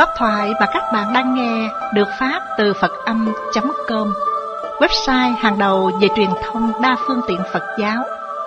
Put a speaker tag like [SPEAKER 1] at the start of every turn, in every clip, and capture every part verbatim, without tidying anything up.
[SPEAKER 1] Pháp thoại mà các bạn đang nghe được phát từ Phật Âm chấm com, website hàng đầu về truyền thông đa phương tiện Phật giáo.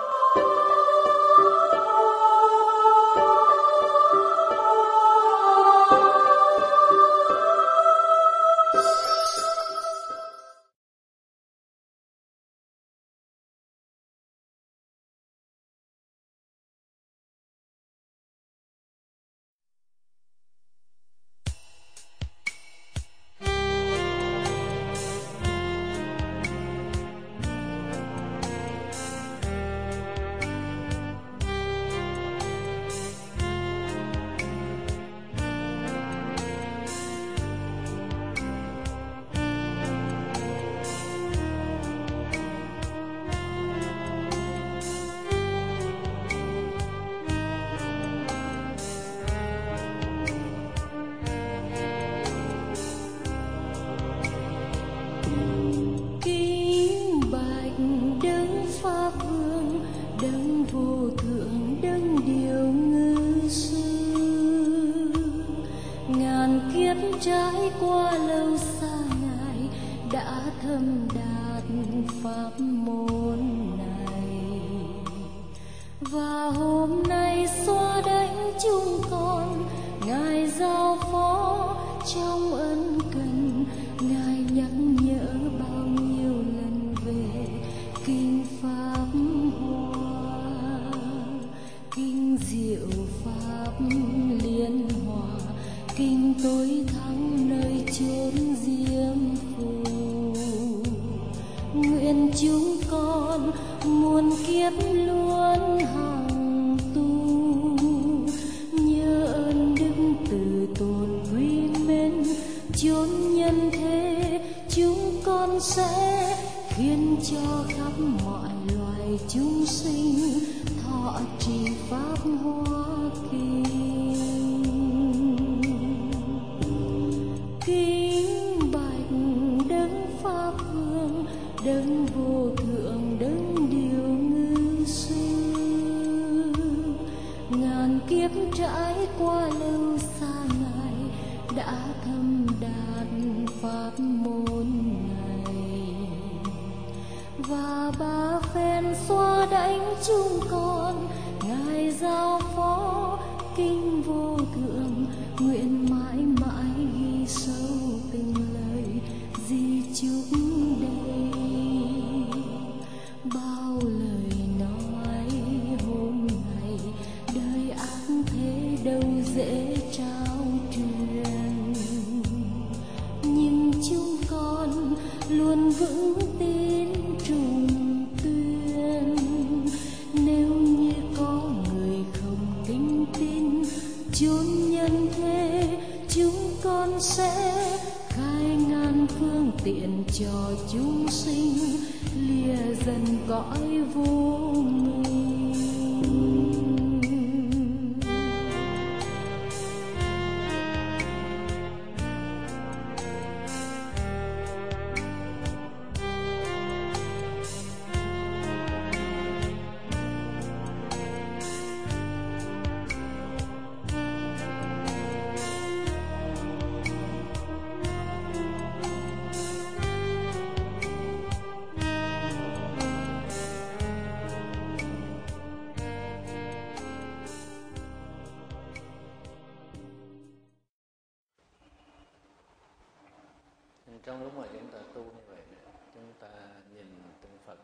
[SPEAKER 2] Trong lúc mà chúng ta tu như vậy, chúng ta nhìn tượng Phật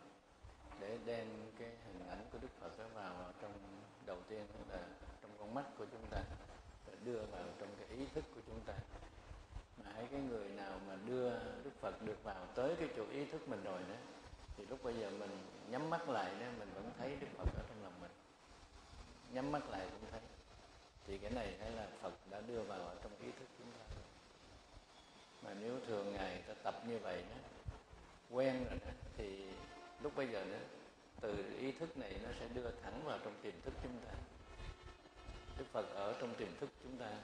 [SPEAKER 2] để đem cái hình ảnh của Đức Phật đó vào trong, đầu tiên là trong con mắt của chúng ta, và đưa vào trong cái ý thức của chúng ta. Mà hãy cái người nào mà đưa Đức Phật được vào tới cái chỗ ý thức mình rồi đó, thì lúc bây giờ mình nhắm mắt lại đó, mình vẫn thấy Đức Phật ở trong lòng mình. Nhắm mắt lại cũng thấy. Thì cái này hay là Phật đã đưa vào ở trong ý thức chúng ta. Mà nếu thường ngày ta tập như vậy đó, quen rồi đó, thì lúc bây giờ đó, từ ý thức này nó sẽ đưa thẳng vào trong tiềm thức chúng ta. Đức Phật ở trong tiềm thức chúng ta.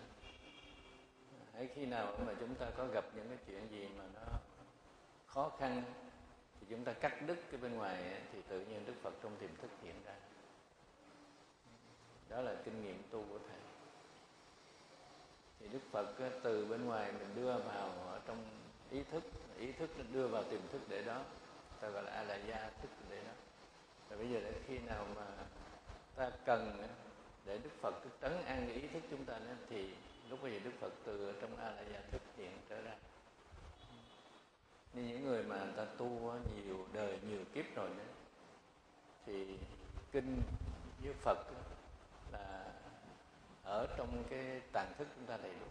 [SPEAKER 2] Hãy khi nào mà chúng ta có gặp những cái chuyện gì mà nó khó khăn thì chúng ta cắt đứt cái bên ngoài, thì tự nhiên Đức Phật trong tiềm thức hiện ra. Đó là kinh nghiệm tu của Thầy. Thì Đức Phật từ bên ngoài mình đưa vào ở trong ý thức, ý thức đưa vào tiềm thức để đó, ta gọi là Alaya thức để đó. Rồi bây giờ đến khi nào mà ta cần để Đức Phật trấn an cái ý thức chúng ta nữa, thì lúc bây giờ Đức Phật từ trong Alaya thức hiện trở ra. Như những người mà ta tu nhiều đời, nhiều kiếp rồi nữa, thì kinh với Phật là ở trong cái tàng thức chúng ta đầy đủ.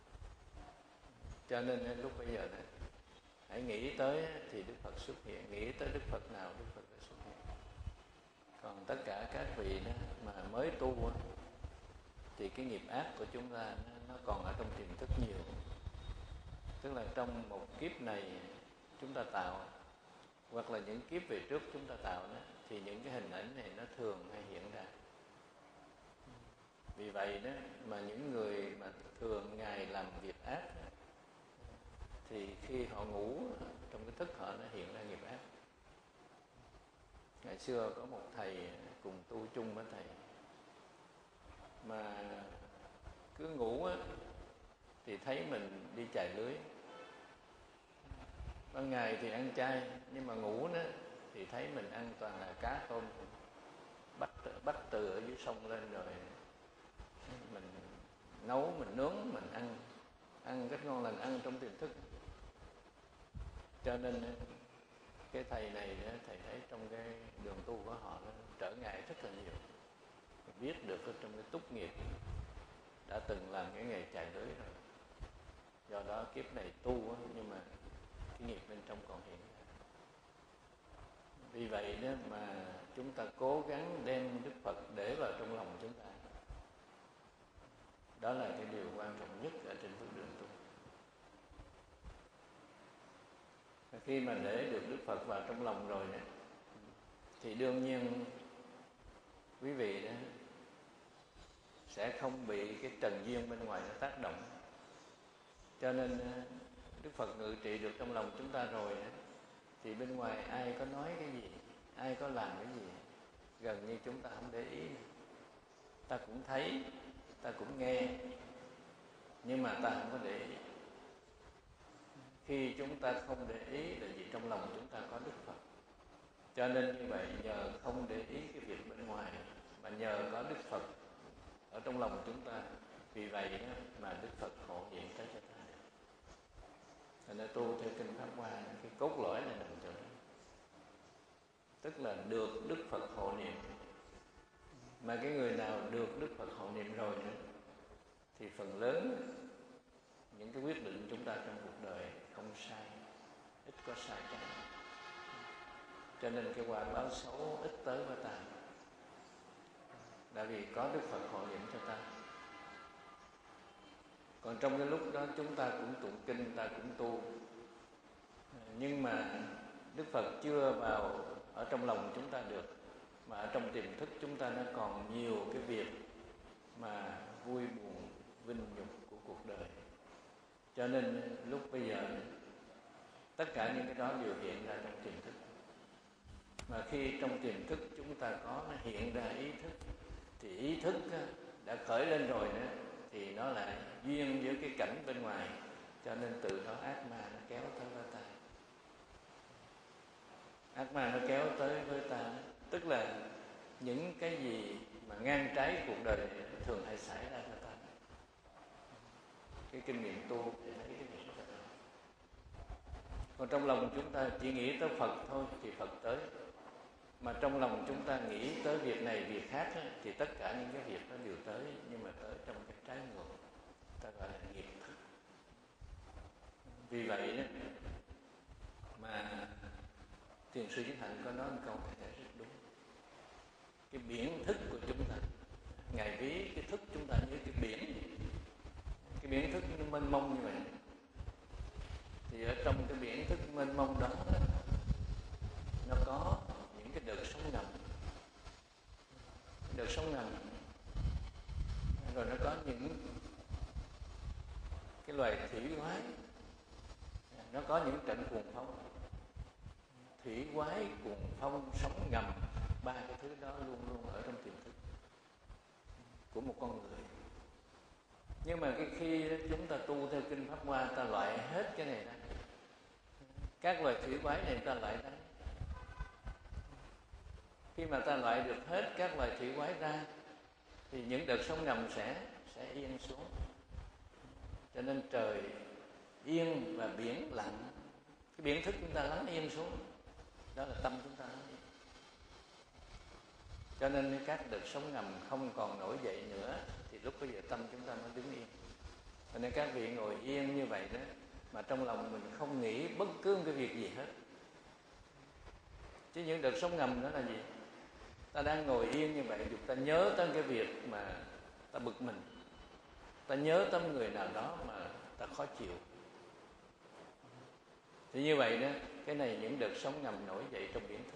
[SPEAKER 2] Cho nên lúc bây giờ này, hãy nghĩ tới thì Đức Phật xuất hiện, nghĩ tới Đức Phật nào Đức Phật sẽ xuất hiện. Còn tất cả các vị đó mà mới tu thì cái nghiệp ác của chúng ta nó còn ở trong tiềm thức nhiều. Tức là trong một kiếp này chúng ta tạo, hoặc là những kiếp về trước chúng ta tạo đó, thì những cái hình ảnh này nó thường hay hiện ra. Vì vậy đó mà những người mà thường ngày làm việc ác thì khi họ ngủ trong cái thức họ nó hiện ra nghiệp ác. Ngày xưa có một thầy cùng tu chung với thầy mà cứ ngủ á, thì thấy mình đi chài lưới. Ban ngày thì ăn chay, nhưng mà ngủ đó thì thấy mình ăn toàn là cá tôm, bắt bắt từ ở dưới sông lên rồi mình nấu, mình nướng, mình ăn ăn rất ngon lành, ăn trong tiềm thức. Cho nên cái thầy này thầy thấy trong cái đường tu của họ nó trở ngại rất là nhiều, biết được trong cái túc nghiệp đã từng làm cái nghề chài lưới rồi. Do đó kiếp này tu nhưng mà cái nghiệp bên trong còn hiện ra. Vì vậy đó mà chúng ta cố gắng đem Đức Phật để vào trong lòng chúng ta. Đó là cái điều quan trọng nhất ở trên bước đường tu. Khi mà để được Đức Phật vào trong lòng rồi đó, thì đương nhiên quý vị đó sẽ không bị cái trần duyên bên ngoài nó tác động. Cho nên Đức Phật ngự trị được trong lòng chúng ta rồi đó, thì bên ngoài ai có nói cái gì, ai có làm cái gì, gần như chúng ta không để ý. Ta cũng thấy, ta cũng nghe, nhưng mà ta không có để ý. Khi chúng ta không để ý là vì trong lòng chúng ta có Đức Phật. Cho nên như vậy, nhờ không để ý cái việc bên ngoài, mà nhờ có Đức Phật ở trong lòng chúng ta, vì vậy đó mà Đức Phật hộ hiện tới cho ta. Thành ra tu theo kinh Pháp Hoa, cái cốt lõi này nằm chỗ đó. Tức là được Đức Phật hộ niệm. Mà cái người nào được Đức Phật hộ niệm rồi nữa, thì phần lớn những cái quyết định chúng ta trong cuộc đời không sai, ít có sai trái. Cho nên cái quả báo xấu ít tới với ta, tại vì có Đức Phật hộ niệm cho ta. Còn trong cái lúc đó chúng ta cũng tụng kinh, ta cũng tu, nhưng mà Đức Phật chưa vào ở trong lòng chúng ta được, mà ở trong tiềm thức chúng ta nó còn nhiều cái việc mà vui buồn, vinh nhục của cuộc đời. Cho nên lúc bây giờ tất cả những cái đó đều hiện ra trong tiềm thức. Mà khi trong tiềm thức chúng ta có nó hiện ra ý thức, thì ý thức đã khởi lên rồi nữa, thì nó lại duyên với cái cảnh bên ngoài. Cho nên từ đó ác ma nó kéo tới với ta. Ác ma nó kéo tới với ta, tức là những cái gì mà ngang trái cuộc đời này thường hay xảy ra cho ta. Cái kinh nghiệm tu để thấy cái việc đó. Còn trong lòng chúng ta chỉ nghĩ tới Phật thôi thì Phật tới. Mà trong lòng chúng ta nghĩ tới việc này, việc khác á, thì tất cả những cái việc đó đều tới, nhưng mà tới trong cái trái ngược, ta gọi là nghiệp thức. Vì vậy đó mà Thiền sư Chí Hạnh có nói một câu này rất đúng. Cái biển thức của chúng ta, Ngài ví cái thức chúng ta như cái biển. Cái biển thức nó mênh mông như vậy, thì ở trong cái biển thức mênh mông đó, nó có những cái đợt sóng ngầm, đợt sóng ngầm, rồi nó có những cái loài thủy quái, nó có những trận cuồng phong. Thủy quái, cuồng phong, sóng ngầm, ba cái thứ đó luôn luôn ở trong tiềm thức của một con người. Nhưng mà cái khi chúng ta tu theo kinh Pháp Hoa, ta loại hết cái này ra, các loài thủy quái này ta loại ra. Khi mà ta loại được hết các loài thủy quái ra thì những đợt sóng ngầm sẽ sẽ yên xuống. Cho nên trời yên và biển lặng, cái biển thức chúng ta lắng yên xuống, đó là tâm chúng ta lắng yên. Cho nên các đợt sóng ngầm không còn nổi dậy nữa thì lúc bây giờ tâm chúng ta mới đứng yên. Cho nên các vị ngồi yên như vậy đó, mà trong lòng mình không nghĩ bất cứ một cái việc gì hết. Chứ những đợt sóng ngầm đó là gì? Ta đang ngồi yên như vậy, ta nhớ tới cái việc mà ta bực mình, ta nhớ tới người nào đó mà ta khó chịu, thì như vậy đó, cái này những đợt sóng ngầm nổi dậy trong biển thức.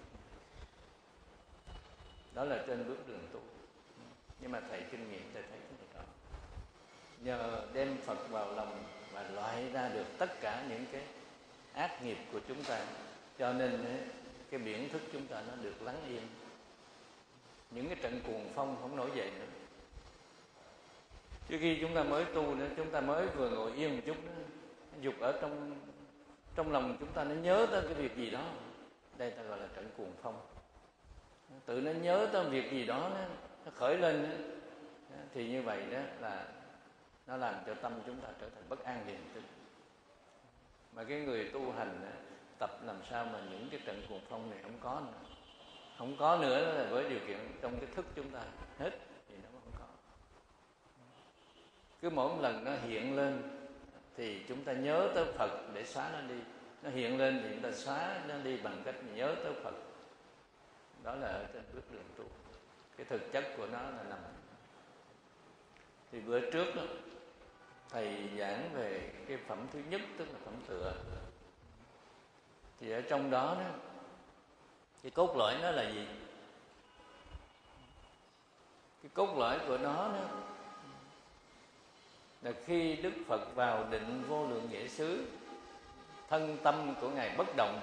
[SPEAKER 2] Đó là trên bước đường tu. Nhưng mà thầy kinh nghiệm thầy thấy cái này đó, nhờ đem Phật vào lòng và loại ra được tất cả những cái ác nghiệp của chúng ta, cho nên cái biển thức chúng ta nó được lắng yên. Những cái trận cuồng phong không nổi dậy nữa. Trước khi chúng ta mới tu nữa, chúng ta mới vừa ngồi yên một chút đó, dục ở trong trong lòng chúng ta nó nhớ tới cái việc gì đó, đây ta gọi là trận cuồng phong. Tự nó nhớ tới việc gì đó, nó, nó khởi lên đó, thì như vậy đó là nó làm cho tâm chúng ta trở thành bất an liền tức. Mà cái người tu hành đó, tập làm sao mà những cái trận cuồng phong này không có nữa. Không có nữa là với điều kiện trong cái thức chúng ta hết thì nó không có. Cứ mỗi một lần nó hiện lên thì chúng ta nhớ tới Phật để xóa nó đi. Nó hiện lên thì chúng ta xóa nó đi bằng cách nhớ tới Phật. Đó là ở trên bước đường tu. Cái thực chất của nó là nằm. Thì bữa trước đó, thầy giảng về cái phẩm thứ nhất, tức là phẩm tựa. Thì ở trong đó đó, cái cốt lõi nó là gì? Cái cốt lõi của nó đó là khi Đức Phật vào định vô lượng nghĩa xứ, thân tâm của Ngài bất động,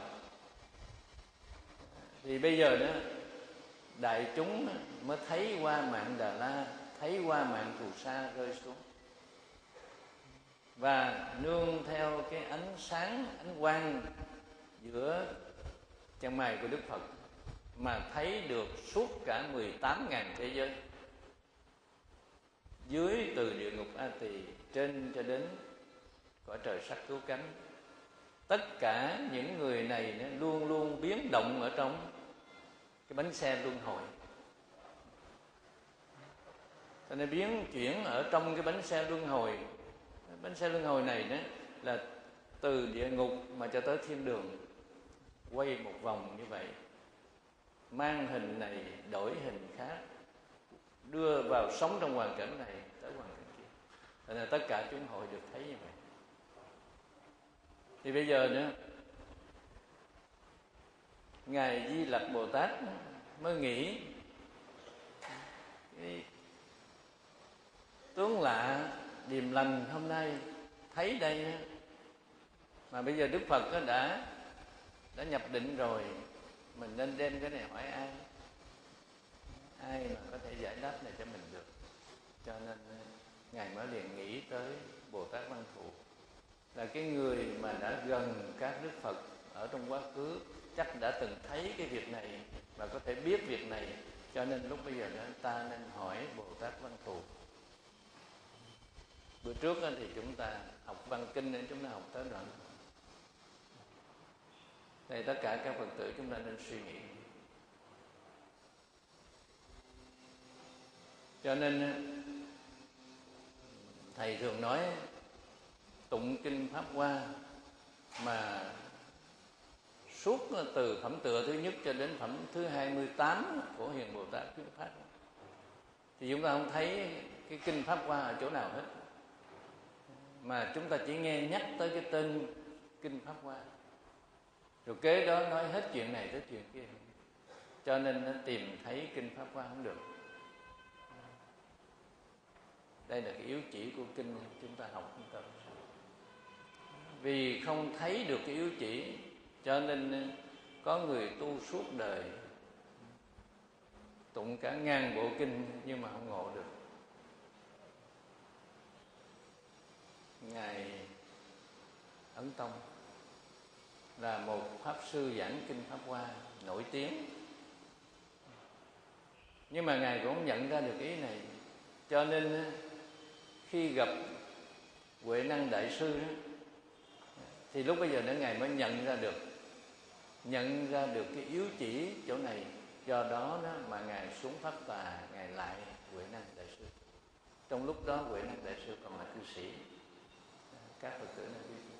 [SPEAKER 2] thì bây giờ đó đại chúng mới thấy qua mạng Đà La, thấy qua mạng Cù Sa rơi xuống, và nương theo cái ánh sáng, ánh quang giữa chân mày của Đức Phật mà thấy được suốt cả mười tám ngàn thế giới, dưới từ địa ngục A Tỳ, trên cho đến cõi trời sắc cứu cánh. Tất cả những người này nó luôn luôn biến động ở trong cái bánh xe luân hồi. Cho nên biến chuyển ở trong cái bánh xe luân hồi. Bánh xe luân hồi này đó là từ địa ngục mà cho tới thiên đường, quay một vòng như vậy, mang hình này đổi hình khác, đưa vào sống trong hoàn cảnh này tới hoàn cảnh kia. Cho nên tất cả chúng hội được thấy như vậy. Thì bây giờ nữa, Ngài Di Lặc Bồ Tát mới nghĩ cái tướng lạ điềm lành hôm nay thấy đây, mà bây giờ Đức Phật đã đã nhập định rồi, mình nên đem cái này hỏi ai? Ai mà có thể giải đáp này cho mình được? Cho nên Ngài mới liền nghĩ tới Bồ Tát Văn Thù, là cái người mà đã gần các Đức Phật ở trong quá khứ, chắc đã từng thấy cái việc này và có thể biết việc này. Cho nên lúc bây giờ đó, ta nên hỏi Bồ Tát Văn Thù. Bữa trước thì chúng ta học văn kinh nên chúng ta học tới đoạn này, tất cả các Phật tử chúng ta nên suy nghĩ. Cho nên thầy thường nói tụng kinh Pháp Hoa mà suốt từ phẩm tựa thứ nhất cho đến phẩm thứ hai mươi tám của Hiền Bồ Tát Thuyết Pháp, thì chúng ta không thấy cái kinh Pháp Hoa ở chỗ nào hết, mà chúng ta chỉ nghe nhắc tới cái tên kinh Pháp Hoa, rồi kế đó nói hết chuyện này tới chuyện kia. Cho nên nó tìm thấy kinh Pháp Hoa không được. Đây là cái yếu chỉ của kinh chúng ta học chúng ta. Vì không thấy được cái yếu chỉ, cho nên có người tu suốt đời tụng cả ngàn bộ kinh nhưng mà không ngộ được. Ấn Tông là một pháp sư giảng kinh Pháp Hoa nổi tiếng, nhưng mà ngài cũng nhận ra được ý này, cho nên khi gặp Huệ Năng đại sư đó, thì lúc bây giờ đó ngài mới nhận ra được nhận ra được cái yếu chỉ chỗ này. Do đó, đó mà ngài xuống Pháp Tà, ngài lại Huệ Năng đại sư. Trong lúc đó Huệ Năng đại sư còn là cư sĩ, các Phật tử này biết.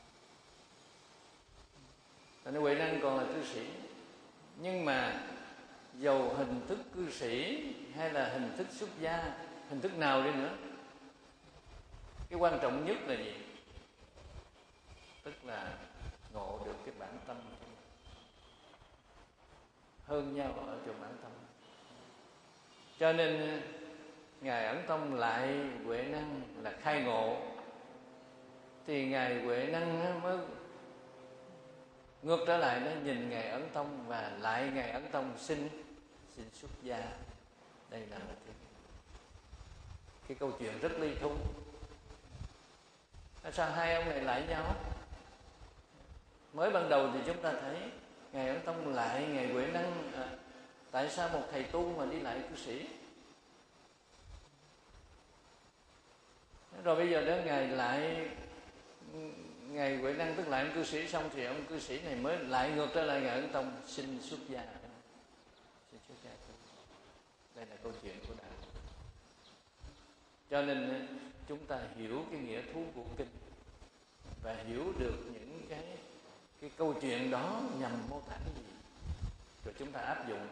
[SPEAKER 2] Nên Huệ Năng còn là cư sĩ, nhưng mà dầu hình thức cư sĩ hay là hình thức xuất gia, hình thức nào đi nữa, cái quan trọng nhất là gì? Tức là ngộ được cái bản tâm hơn nhau ở chỗ bản tâm. Cho nên ngài Ấn Tông lại Huệ Năng là khai ngộ, thì ngài Huệ Năng mới ngược trở lại, nó nhìn ngài Ấn Tông và lại ngài Ấn Tông xin xin xuất gia. Đây là một cái, cái câu chuyện rất ly thú. Sao hai ông này lại nhau? Mới ban đầu thì chúng ta thấy ngài Ấn Tông lại ngài Huệ Năng, à, tại sao một thầy tu mà đi lại cư sĩ? Rồi bây giờ đó ngài lại ngài Huệ Năng tức lại ông cư sĩ xong, thì ông cư sĩ này mới lại ngược trở lại ngài Ấn Tông xin xuất gia. Xin xuất gia. Đây là câu chuyện của đạo. Cho nên chúng ta hiểu cái nghĩa thú của kinh và hiểu được những cái cái câu chuyện đó nhằm mô tả cái gì, rồi chúng ta áp dụng.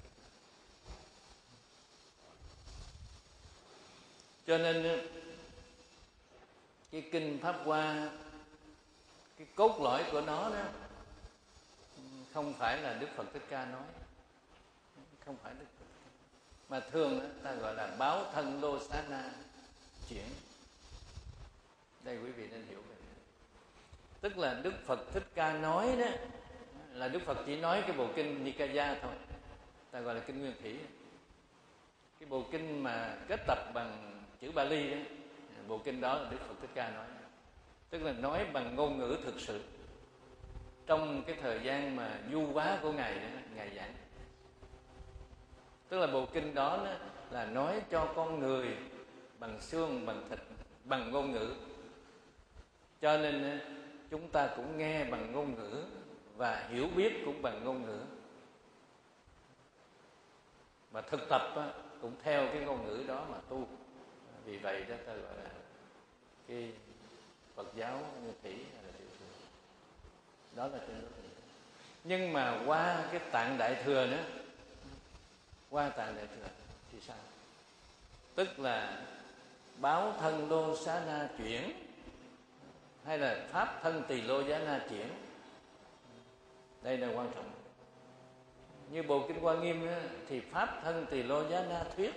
[SPEAKER 2] Cho nên cái kinh Pháp Hoa, cái cốt lõi của nó đó không phải là Đức Phật Thích Ca nói, không phải Đức Phật, mà thường ta gọi là báo thân Lô Xá Na chuyển. Đây quý vị nên hiểu về. Tức là Đức Phật Thích Ca nói đó là Đức Phật chỉ nói cái bộ kinh Nikaya thôi, ta gọi là kinh Nguyên Thủy. Cái bộ kinh mà kết tập bằng chữ Bali đó, bộ kinh đó là Đức Phật Thích Ca nói. Tức là nói bằng ngôn ngữ thực sự trong cái thời gian mà du hóa của ngài đó, ngài giảng. Tức là bộ kinh đó, đó là nói cho con người bằng xương, bằng thịt, bằng ngôn ngữ. Cho nên chúng ta cũng nghe bằng ngôn ngữ và hiểu biết cũng bằng ngôn ngữ, và thực tập cũng theo cái ngôn ngữ đó mà tu. Vì vậy đó ta gọi là cái Phật giáo Nguyên Thủy hay là Tiểu Thừa. Đó là trên đó. Nhưng mà qua cái Tạng Đại Thừa nữa, qua Tạng Đại Thừa thì sao? Tức là báo thân Lô Xá Na chuyển, hay là pháp thân Tỳ Lô Giá Na chuyển. Đây là quan trọng. Như bộ kinh Hoa Nghiêm đó, thì pháp thân Tỳ Lô Giá Na thuyết.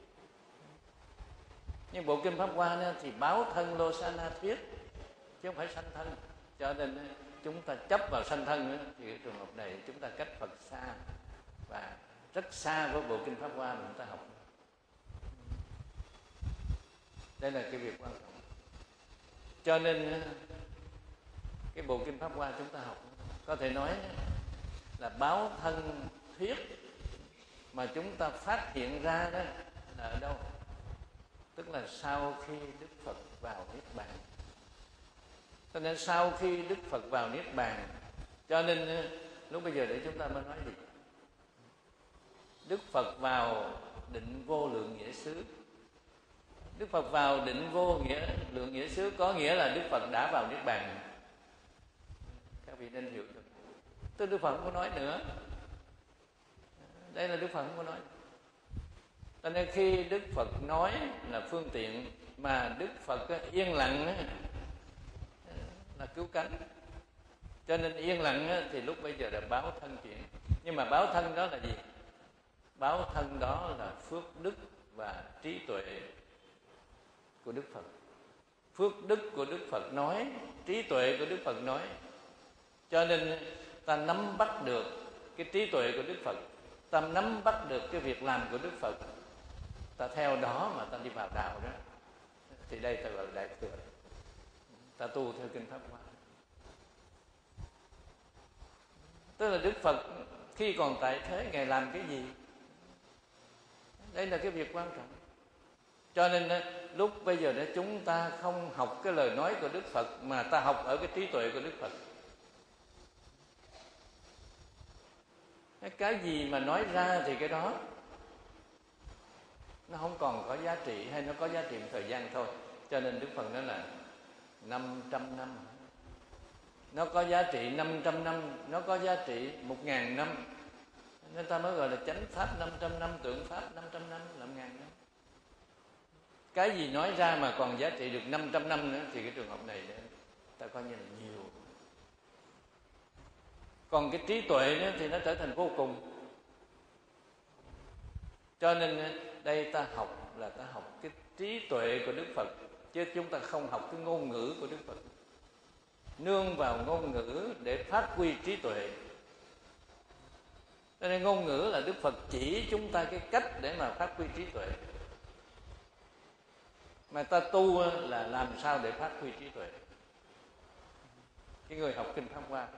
[SPEAKER 2] Nhưng bộ kinh Pháp Hoa đó, thì báo thân Lô Xá Na thuyết, chứ không phải sanh thân. Cho nên chúng ta chấp vào sanh thân đó, thì cái trường hợp này chúng ta cách Phật xa, và rất xa với bộ kinh Pháp Hoa mà chúng ta học. Đây là cái việc quan trọng. Cho nên cái bộ kinh Pháp Hoa chúng ta học có thể nói là báo thân thuyết, mà chúng ta phát hiện ra đó là ở đâu? Tức là sau khi Đức Phật vào Niết Bàn. Cho nên sau khi Đức Phật vào Niết Bàn, cho nên lúc bây giờ để chúng ta mới nói gì? Đức Phật vào định vô lượng nghĩa xứ. Đức Phật vào định vô nghĩa lượng nghĩa xứ có nghĩa là Đức Phật đã vào Niết Bàn. Các vị nên hiểu được. Tức Đức Phật không có nói nữa. Đây là Đức Phật không có nói. Cho nên khi Đức Phật nói là phương tiện, mà Đức Phật yên lặng là cứu cánh. Cho nên yên lặng thì lúc bây giờ là báo thân chuyển. Nhưng mà báo thân đó là gì? Báo thân đó là phước đức và trí tuệ của Đức Phật. Phước đức của Đức Phật nói, trí tuệ của Đức Phật nói. Cho nên ta nắm bắt được cái trí tuệ của Đức Phật, ta nắm bắt được cái việc làm của Đức Phật, ta theo đó mà ta đi vào đạo đó. Thì đây ta gọi là Đại Thừa. Ta tu theo kinh Pháp Hoa. Tức là Đức Phật khi còn tại thế Ngài làm cái gì? Đây là cái việc quan trọng. Cho nên lúc bây giờ để chúng ta không học cái lời nói của Đức Phật, mà ta học ở cái trí tuệ của Đức Phật. Cái gì mà nói ra thì cái đó nó không còn có giá trị, hay nó có giá trị một thời gian thôi. Cho nên Đức Phật nói là năm trăm năm. Nó có giá trị năm trăm năm, nó có giá trị một ngàn năm. Nên ta mới gọi là chánh pháp năm trăm năm, tượng pháp năm trăm năm, là một ngàn năm. Cái gì nói ra mà còn giá trị được năm trăm năm nữa thì cái trường hợp này ta coi như là nhiều. Còn cái trí tuệ nữa thì nó trở thành vô cùng. Cho nên đây ta học là ta học cái trí tuệ của Đức Phật, chứ chúng ta không học cái ngôn ngữ của Đức Phật. Nương vào ngôn ngữ để phát huy trí tuệ. Cho nên ngôn ngữ là Đức Phật chỉ chúng ta cái cách để mà phát huy trí tuệ. Mà ta tu là làm sao để phát huy trí tuệ. Cái người học Kinh Pháp Hoa,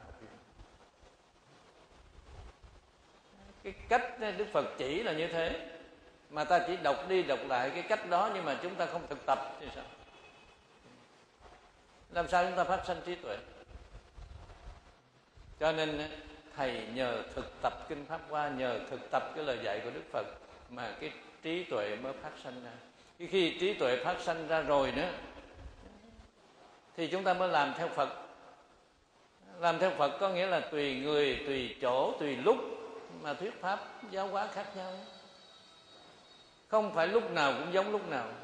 [SPEAKER 2] cái cách Đức Phật chỉ là như thế. Mà ta chỉ đọc đi đọc lại cái cách đó, nhưng mà chúng ta không thực tập thì sao? Làm sao chúng ta phát sanh trí tuệ? Cho nên Thầy nhờ thực tập Kinh Pháp Hoa, nhờ thực tập cái lời dạy của Đức Phật mà cái trí tuệ mới phát sanh ra. Khi, khi trí tuệ phát sanh ra rồi nữa thì chúng ta mới làm theo Phật. Làm theo Phật có nghĩa là tùy người, tùy chỗ, tùy lúc mà thuyết pháp giáo hóa khác nhau. Không phải lúc nào cũng giống lúc nào,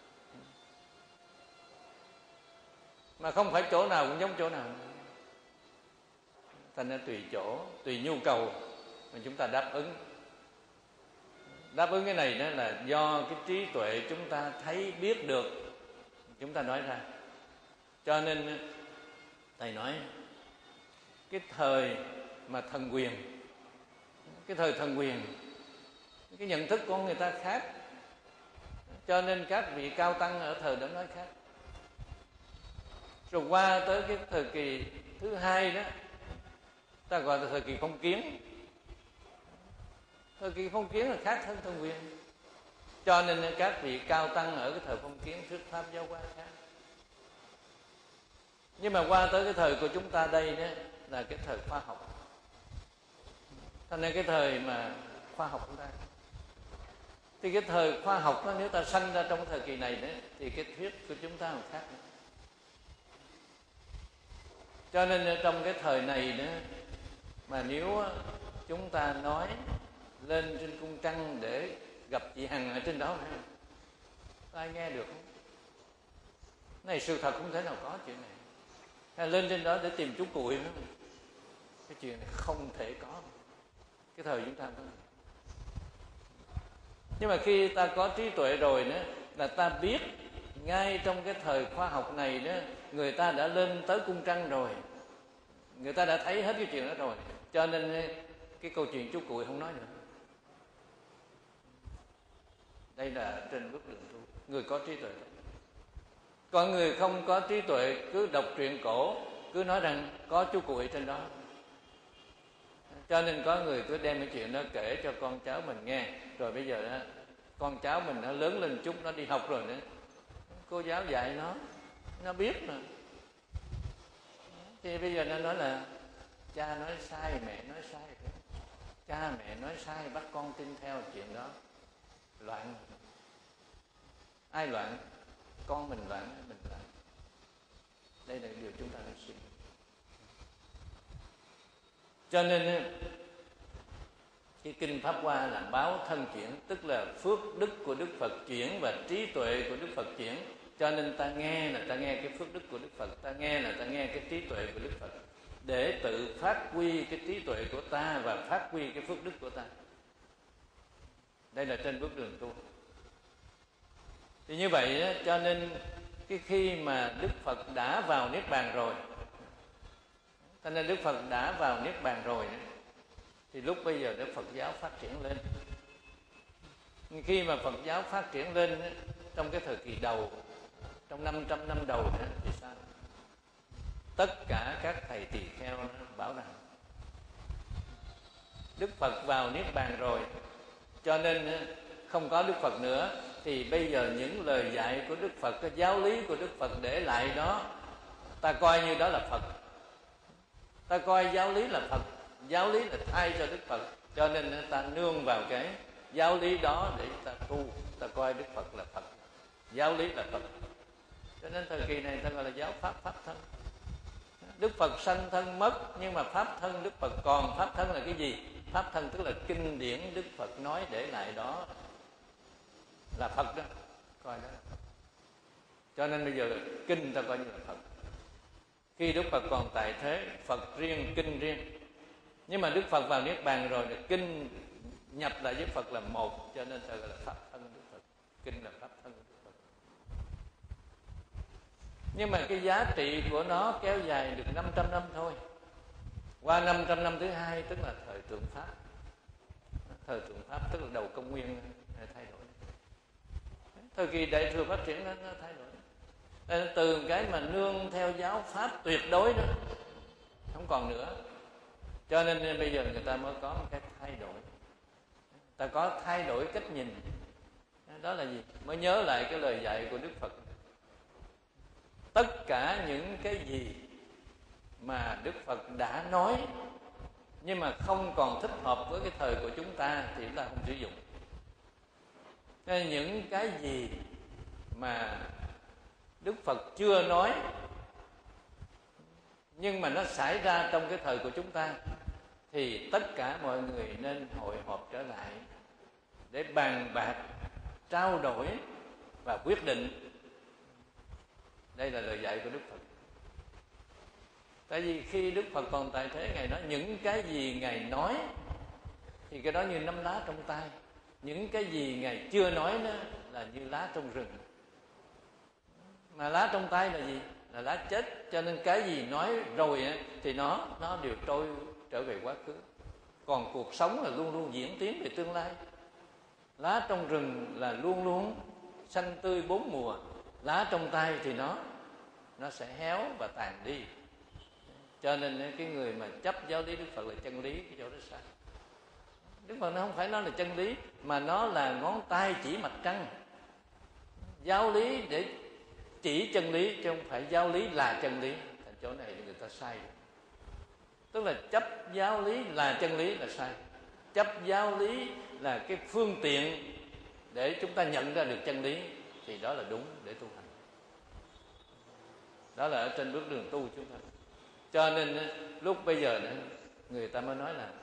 [SPEAKER 2] mà không phải chỗ nào cũng giống chỗ nào. Thành ra tùy chỗ, tùy nhu cầu mà chúng ta đáp ứng. Đáp ứng cái này đó là do cái trí tuệ chúng ta thấy biết được, chúng ta nói ra. Cho nên Thầy nói cái thời mà thần quyền, cái thời thần quyền, cái nhận thức của người ta khác, cho nên các vị cao tăng ở thời đó nói khác. Rồi qua tới cái thời kỳ thứ hai đó, ta gọi là thời kỳ phong kiến. Thời kỳ phong kiến là khác hơn thần quyền. Cho nên các vị cao tăng ở cái thời phong kiến thuyết pháp giáo hóa khác. Nhưng mà qua tới cái thời của chúng ta đây đó là cái thời khoa học. Thành nên cái thời mà khoa học chúng ta, thì cái thời khoa học đó, nếu ta sanh ra trong thời kỳ này đó, thì cái thuyết của chúng ta là khác nữa. Cho nên trong cái thời này đó, mà nếu chúng ta nói lên trên cung trăng để gặp chị Hằng ở trên đó nữa, ai nghe được không? Này sự thật không thể nào có chuyện này. Hay lên trên đó để tìm chú Cuội nữa, cái chuyện này không thể có. Cái thời chúng ta có. Nhưng mà khi ta có trí tuệ rồi nữa, là ta biết ngay trong cái thời khoa học này đó, người ta đã lên tới cung trăng rồi, người ta đã thấy hết cái chuyện đó rồi. Cho nên cái câu chuyện chú Cuội không nói nữa. Đây là trên bước đường tu, người có trí tuệ. Còn người không có trí tuệ cứ đọc truyện cổ, cứ nói rằng có chú Cuội trên đó. Cho nên có người cứ đem cái chuyện đó kể cho con cháu mình nghe. Rồi bây giờ đó, con cháu mình nó lớn lên chút, nó đi học rồi nữa, cô giáo dạy nó, nó biết rồi. Thì bây giờ nó nói là cha nói sai, mẹ nói sai. Cha mẹ nói sai, bắt con tin theo chuyện đó. Loạn. Ai loạn? Con mình loạn, mình loạn. Đây là điều chúng ta phải suy nghĩ. Cho nên cái Kinh Pháp Hoa là báo thân chuyển, tức là phước đức của Đức Phật chuyển và trí tuệ của Đức Phật chuyển. Cho nên ta nghe là ta nghe cái phước đức của Đức Phật, ta nghe là ta nghe cái trí tuệ của Đức Phật, để tự phát huy cái trí tuệ của ta và phát huy cái phước đức của ta. Đây là trên bước đường tu. Thì như vậy đó, cho nên cái khi mà Đức Phật đã vào Niết Bàn rồi, cho nên Đức Phật đã vào Niết Bàn rồi đó, thì lúc bây giờ Đức Phật giáo phát triển lên. Khi mà Phật giáo phát triển lên đó, trong cái thời kỳ đầu, trong năm trăm năm đầu đó, thì sao? Tất cả các thầy tỳ kheo bảo rằng Đức Phật vào Niết Bàn rồi, cho nên không có Đức Phật nữa, thì bây giờ những lời dạy của Đức Phật, cái giáo lý của Đức Phật để lại đó, ta coi như đó là Phật. Ta coi giáo lý là Phật, giáo lý là thay cho Đức Phật, cho nên ta nương vào cái giáo lý đó để ta tu. Ta coi Đức Phật là Phật, giáo lý là Phật. Cho nên thời kỳ này ta gọi là giáo pháp pháp thân. Đức Phật sanh thân mất, nhưng mà pháp thân Đức Phật còn. Pháp thân là cái gì? Pháp thân tức là kinh điển Đức Phật nói để lại đó là Phật đó, coi đó. Cho nên bây giờ kinh ta coi như là Phật. Khi Đức Phật còn tại thế, Phật riêng, kinh riêng. Nhưng mà Đức Phật vào Niết Bàn rồi, kinh nhập lại với Phật là một, cho nên ta gọi là pháp thân Đức Phật. Kinh là pháp thân Đức Phật. Nhưng mà cái giá trị của nó kéo dài được năm trăm năm thôi. Qua năm trăm năm thứ hai tức là thời tượng Pháp. Thời tượng Pháp tức là đầu công nguyên thay đổi. Thời kỳ Đại Thừa phát triển nó, nó thay đổi. Nên từ cái mà nương theo giáo Pháp tuyệt đối đó không còn nữa. Cho nên bây giờ người ta mới có một cái thay đổi. Ta có thay đổi cách nhìn. Đó là gì? Mới nhớ lại cái lời dạy của Đức Phật. Tất cả những cái gì mà Đức Phật đã nói nhưng mà không còn thích hợp với cái thời của chúng ta thì chúng ta không sử dụng. Nên những cái gì mà Đức Phật chưa nói nhưng mà nó xảy ra trong cái thời của chúng ta thì tất cả mọi người nên hội họp trở lại để bàn bạc, trao đổi và quyết định. Đây là lời dạy của Đức Phật. Tại vì khi Đức Phật còn tại thế, Ngài nói những cái gì Ngài nói thì cái đó như nắm lá trong tay. Những cái gì Ngài chưa nói đó là như lá trong rừng. Mà lá trong tay là gì? Là lá chết. Cho nên cái gì nói rồi thì nó nó đều trôi trở về quá khứ. Còn cuộc sống là luôn luôn diễn tiến về tương lai. Lá trong rừng là luôn luôn xanh tươi bốn mùa. Lá trong tay thì nó nó sẽ héo và tàn đi. Cho nên cái người mà chấp giáo lý Đức Phật là chân lý, cái chỗ đó sai. Đức Phật nó không phải nói là chân lý, mà nó là ngón tay chỉ mặt trăng. Giáo lý để chỉ chân lý, chứ không phải giáo lý là chân lý. Thành chỗ này thì người ta sai. Tức là chấp giáo lý là chân lý là sai. Chấp giáo lý là cái phương tiện để chúng ta nhận ra được chân lý thì đó là đúng để tu hành. Đó là ở trên bước đường tu chúng ta. Cho nên lúc bây giờ nữa, người ta mới nói là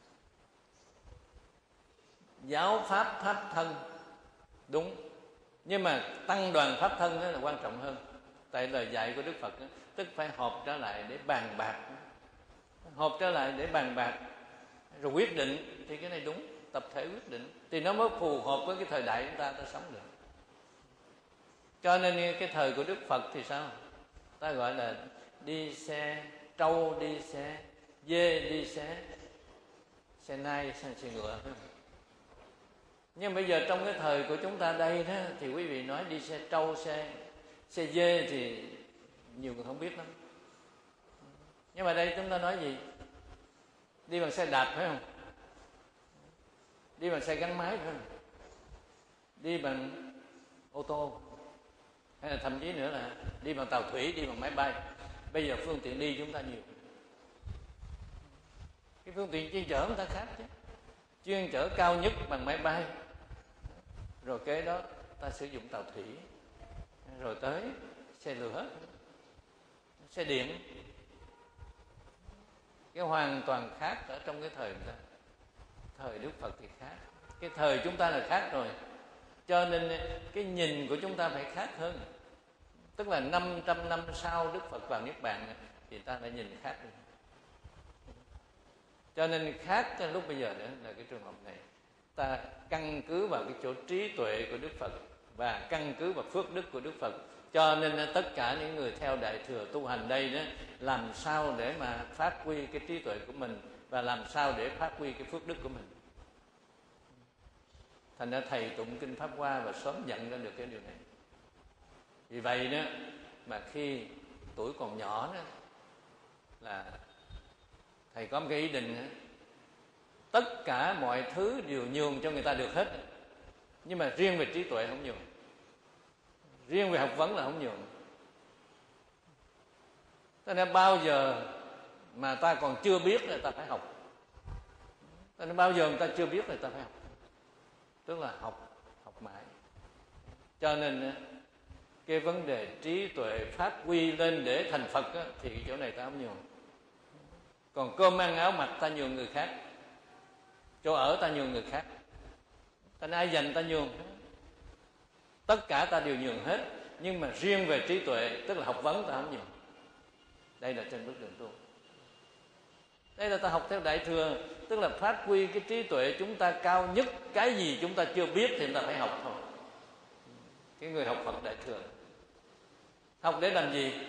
[SPEAKER 2] giáo pháp pháp thân đúng, nhưng mà tăng đoàn pháp thân đó là quan trọng hơn. Tại lời dạy của Đức Phật đó, tức phải họp trở lại để bàn bạc, họp trở lại để bàn bạc rồi quyết định thì cái này đúng, tập thể quyết định thì nó mới phù hợp với cái thời đại chúng ta ta sống được. Cho nên cái thời của Đức Phật thì sao? Ta gọi là đi xe trâu, đi xe dê, đi xe xe nai, xe, xe ngựa. Nhưng bây giờ trong cái thời của chúng ta đây đó thì quý vị nói đi xe trâu, xe xe dê thì nhiều người không biết lắm. Nhưng mà đây chúng ta nói gì? Đi bằng xe đạp phải không? Đi bằng xe gắn máy phải không? Đi bằng ô tô, hay là thậm chí nữa là đi bằng tàu thủy, đi bằng máy bay. Bây giờ phương tiện đi chúng ta nhiều. Cái phương tiện chuyên chở chúng ta khác chứ. Chuyên chở cao nhất bằng máy bay, rồi kế đó ta sử dụng tàu thủy, rồi tới xe lửa, xe điện. Cái hoàn toàn khác ở trong cái thời ta. Thời Đức Phật thì khác, cái thời chúng ta là khác rồi. Cho nên cái nhìn của chúng ta phải khác hơn. Tức là năm trăm năm sau Đức Phật vào Niết Bàn thì ta đã nhìn khác rồi. Cho nên khác cho lúc bây giờ nữa là cái trường hợp này. Ta căn cứ vào cái chỗ trí tuệ của Đức Phật và căn cứ vào phước đức của Đức Phật. Cho nên tất cả những người theo Đại Thừa tu hành đây đó, làm sao để mà phát huy cái trí tuệ của mình và làm sao để phát huy cái phước đức của mình. Thành ra thầy tụng kinh Pháp Hoa và sớm nhận ra được cái điều này. Vì vậy đó mà khi tuổi còn nhỏ đó là thầy có một cái ý định đó, tất cả mọi thứ đều nhường cho người ta được hết, nhưng mà riêng về trí tuệ không nhường, riêng về học vấn là không nhường. Cho nên bao giờ mà ta còn chưa biết thì ta phải học. Cho nên bao giờ người ta chưa biết thì ta phải học, tức là học học mãi. Cho nên cái vấn đề trí tuệ phát huy lên để thành Phật á, thì cái chỗ này ta không nhường. Còn cơm ăn áo mặc ta nhường người khác, chỗ ở ta nhường người khác, ta ai dành ta nhường, tất cả ta đều nhường hết. Nhưng mà riêng về trí tuệ, tức là học vấn, ta không nhường. Đây là trên bước đường tu. Đây là ta học theo Đại Thừa, tức là phát huy cái trí tuệ chúng ta cao nhất. Cái gì chúng ta chưa biết thì chúng ta phải học thôi. Cái người học Phật Đại Thừa học để làm gì?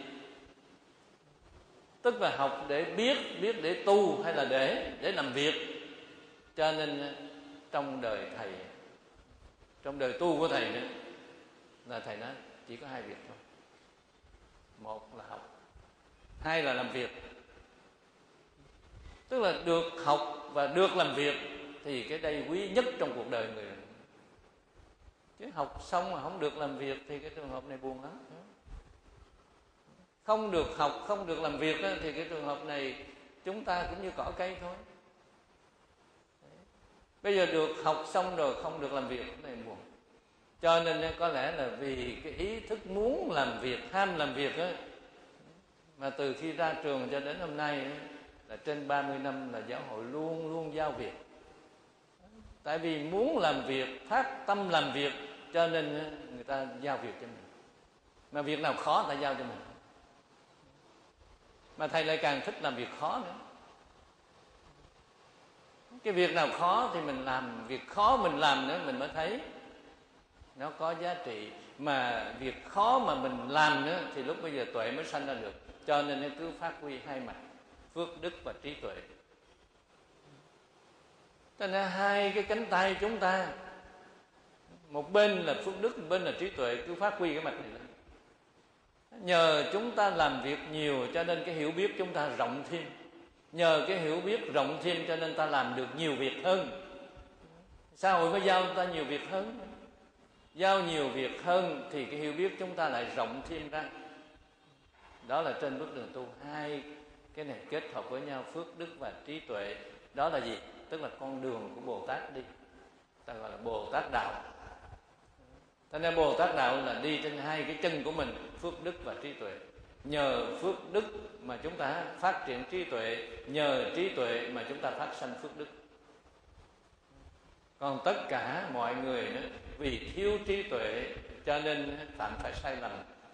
[SPEAKER 2] Tức là học để biết, biết để tu hay là để để làm việc. Cho nên trong đời thầy, trong đời tu của thầy đó, là thầy nói chỉ có hai việc thôi. Một là học, hai là làm việc. Tức là được học và được làm việc thì cái đây quý nhất trong cuộc đời người. Chứ học xong mà không được làm việc thì cái trường hợp này buồn lắm. Không được học, không được làm việc đó, thì cái trường hợp này chúng ta cũng như cỏ cây thôi. Bây giờ được học xong rồi không được làm việc, cái này buồn. Cho nên có lẽ là vì cái ý thức muốn làm việc, ham làm việc đó, mà từ khi ra trường cho đến hôm nay là trên ba mươi năm là giáo hội luôn luôn giao việc. Tại vì muốn làm việc, phát tâm làm việc, cho nên người ta giao việc cho mình. Mà việc nào khó người ta giao cho mình. Mà thầy lại càng thích làm việc khó nữa. Cái việc nào khó thì mình làm, việc khó mình làm nữa mình mới thấy nó có giá trị. Mà việc khó mà mình làm nữa thì lúc bây giờ tuệ mới sanh ra được. Cho nên nó cứ phát huy hai mặt, phước đức và trí tuệ. Cho nên hai cái cánh tay chúng ta, một bên là phước đức, một bên là trí tuệ, cứ phát huy cái mặt này lên. Nhờ chúng ta làm việc nhiều cho nên cái hiểu biết chúng ta rộng thêm. Nhờ cái hiểu biết rộng thêm cho nên ta làm được nhiều việc hơn. Xã hội mới giao chúng ta nhiều việc hơn. Giao nhiều việc hơn thì cái hiểu biết chúng ta lại rộng thêm ra. Đó là trên bước đường tu. Hai cái này kết hợp với nhau, phước đức và trí tuệ. Đó là gì? Tức là con đường của Bồ Tát đi. Ta gọi là Bồ Tát đạo. Cho nên Bồ Tát đạo là đi trên hai cái chân của mình, phước đức và trí tuệ. Nhờ phước đức mà chúng ta phát triển trí tuệ, nhờ trí tuệ mà chúng ta phát sanh phước đức. Còn tất cả mọi người nữa, vì thiếu trí tuệ cho nên phạm phải sai lầm.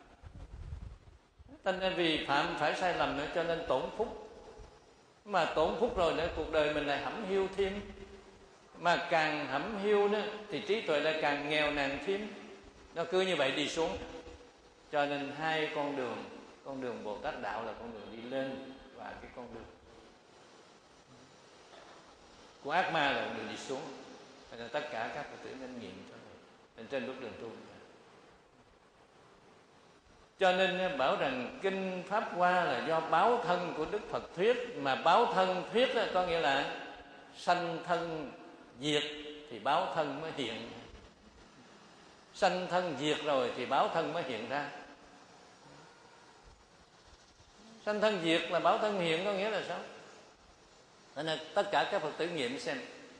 [SPEAKER 2] Cho nên vì phạm phải sai lầm nữa cho nên tổn phúc. Mà tổn phúc rồi nữa cuộc đời mình lại hẩm hiu thêm. Mà càng hẩm hiu nữa thì trí tuệ lại càng nghèo nàn thêm. Nó cứ như vậy đi xuống. Cho nên hai con đường, con đường Bồ Tát đạo là con đường đi lên, và cái con đường của ác ma là con đường đi xuống. Cho nên tất cả các Phật tử nên nghiệm cho mình nên trên bước đường tu. Cho nên bảo rằng kinh Pháp Hoa là do báo thân của Đức Phật thuyết. Mà báo thân thuyết có nghĩa là sanh thân diệt thì báo thân mới hiện. Sanh thân diệt rồi thì báo thân mới hiện ra. Sanh thân diệt là báo thân hiện, có nghĩa là sao? Nên tất cả các Phật tử nghiệm xem.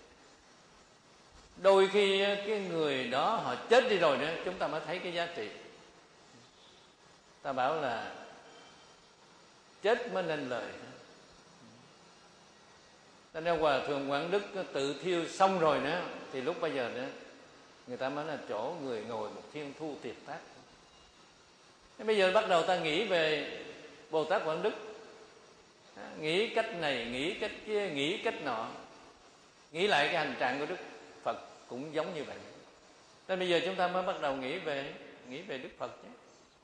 [SPEAKER 2] Đôi khi cái người đó họ chết đi rồi nữa, chúng ta mới thấy cái giá trị. Ta bảo là chết mới nên lời. Cho nên Hòa Thượng Quảng Đức tự thiêu xong rồi nữa, thì lúc bây giờ nữa người ta mới là chỗ người ngồi một thiên thu tiệt tác. Thế bây giờ bắt đầu ta nghĩ về Bồ Tát Quảng Đức, nghĩ cách này, nghĩ cách kia, nghĩ cách nọ, nghĩ lại cái hành trạng của Đức Phật cũng giống như vậy. Nên bây giờ chúng ta mới bắt đầu nghĩ về nghĩ về Đức Phật chứ.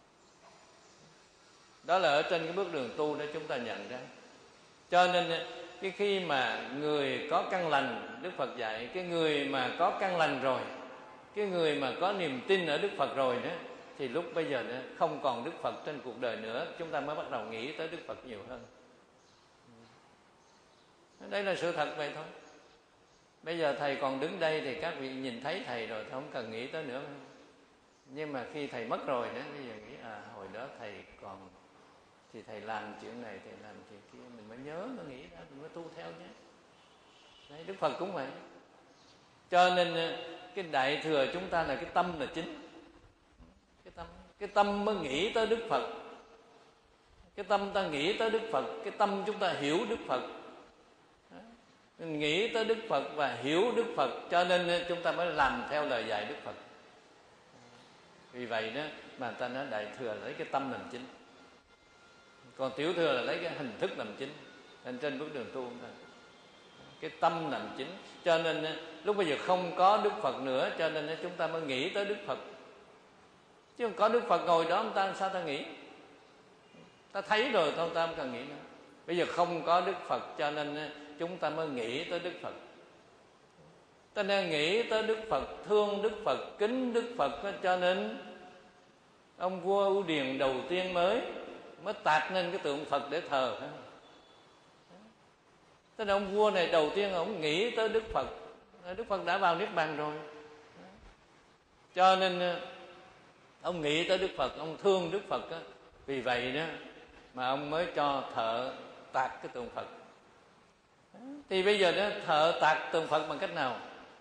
[SPEAKER 2] Đó là ở trên cái bước đường tu để chúng ta nhận ra. Cho nên cái khi mà người có căn lành, Đức Phật dạy cái người mà có căn lành rồi, cái người mà có niềm tin ở Đức Phật rồi nữa, thì lúc bây giờ nữa không còn Đức Phật trên cuộc đời nữa, chúng ta mới bắt đầu nghĩ tới Đức Phật nhiều hơn. Đây là sự thật vậy thôi. Bây giờ thầy còn đứng đây thì các vị nhìn thấy thầy rồi, không cần nghĩ tới nữa. Nhưng mà khi thầy mất rồi đó, bây giờ nghĩ à hồi đó thầy còn thì thầy làm chuyện này, thầy làm chuyện kia, mình mới nhớ, mới nghĩ ra, mình mới tu theo nhé. Đấy, Đức Phật cũng vậy. Cho nên cái đại thừa chúng ta là cái tâm là chính. Cái tâm, cái tâm mới nghĩ tới Đức Phật. Cái tâm ta nghĩ tới Đức Phật, cái tâm chúng ta hiểu Đức Phật. Mình nghĩ tới Đức Phật và hiểu Đức Phật, cho nên chúng ta mới làm theo lời dạy Đức Phật. Vì vậy đó mà ta nói đại thừa lấy cái tâm làm chính, còn tiểu thừa là lấy cái hình thức làm chính. Nên trên bước đường tu ta cái tâm làm chính. Cho nên lúc bây giờ không có Đức Phật nữa, cho nên chúng ta mới nghĩ tới Đức Phật. Chứ không có Đức Phật ngồi đó, chúng ta sao ta nghĩ? Ta thấy rồi, ta không cần nghĩ nữa. Bây giờ không có Đức Phật, cho nên chúng ta mới nghĩ tới Đức Phật. Ta nên nghĩ tới Đức Phật, thương Đức Phật, kính Đức Phật. Cho nên ông vua Ưu Điền đầu tiên mới mới tạc nên cái tượng Phật để thờ. Thế nên ông vua này đầu tiên ông nghĩ tới Đức Phật. Đức Phật đã vào Niết Bàn rồi, cho nên ông nghĩ tới Đức Phật, ông thương Đức Phật. Vì vậy đó mà ông mới cho thợ tạc cái tượng Phật. Thì bây giờ đó thợ tạc tượng Phật bằng cách nào?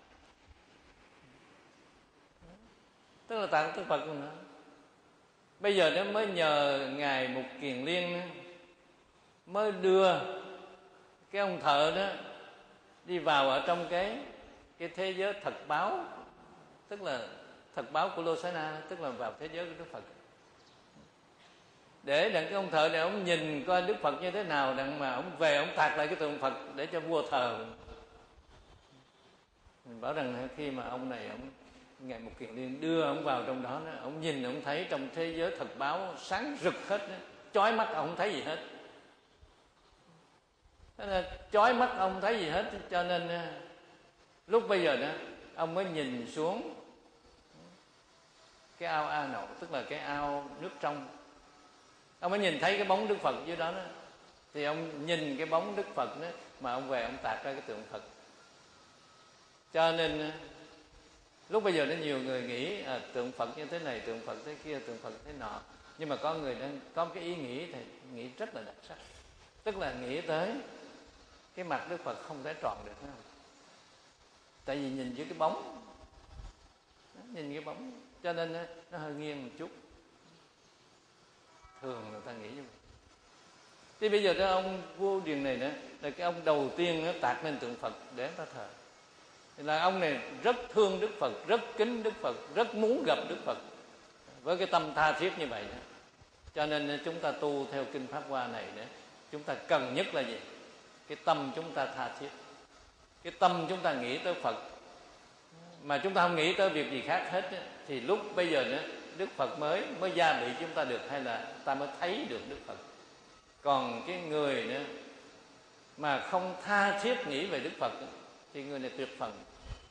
[SPEAKER 2] Tức là tạc tượng Phật nữa. Bây giờ nó mới nhờ Ngài Mục Kiền Liên mới đưa cái ông thợ đó đi vào ở trong cái cái thế giới thật báo, tức là thật báo của Lô Xá Na, tức là vào thế giới của Đức Phật, để đặng cái ông thợ này ông nhìn coi Đức Phật như thế nào, đặng mà ông về ông tạc lại cái tượng Phật để cho vua thờ. Mình bảo rằng khi mà ông này ông Ngài Mục Kiền Liên đưa ông vào trong đó, đó ông nhìn ông thấy trong thế giới thật báo sáng rực hết đó, chói mắt ông không thấy gì hết. Thế là chói mắt ông không thấy gì hết, cho nên lúc bây giờ đó ông mới nhìn xuống cái ao A Nậu, tức là cái ao nước trong. Ông mới nhìn thấy cái bóng Đức Phật dưới đó, đó. Thì ông nhìn cái bóng Đức Phật đó mà ông về ông tạc ra cái tượng Phật. Cho nên lúc bây giờ nó nhiều người nghĩ à, tượng Phật như thế này, tượng Phật thế kia, tượng Phật thế nọ. Nhưng mà có người đang có cái ý nghĩ thì nghĩ rất là đặc sắc. Tức là nghĩ tới cái mặt Đức Phật không thể tròn được nữa. Tại vì nhìn dưới cái bóng, nhìn cái bóng, cho nên nó hơi nghiêng một chút. Thường người ta nghĩ như vậy. Thì bây giờ đó ông vua Điền này nữa là cái ông đầu tiên nó tạc lên tượng Phật để người ta thờ. Thì là ông này rất thương Đức Phật, rất kính Đức Phật, rất muốn gặp Đức Phật với cái tâm tha thiết như vậy đó. Cho nên chúng ta tu theo Kinh Pháp Hoa này đó, chúng ta cần nhất là gì? Cái tâm chúng ta tha thiết, cái tâm chúng ta nghĩ tới Phật, mà chúng ta không nghĩ tới việc gì khác hết đó, thì lúc bây giờ nữa Đức Phật mới mới gia bị chúng ta được, hay là ta mới thấy được Đức Phật. Còn cái người nữa mà không tha thiết nghĩ về Đức Phật đó, thì người này tuyệt phần.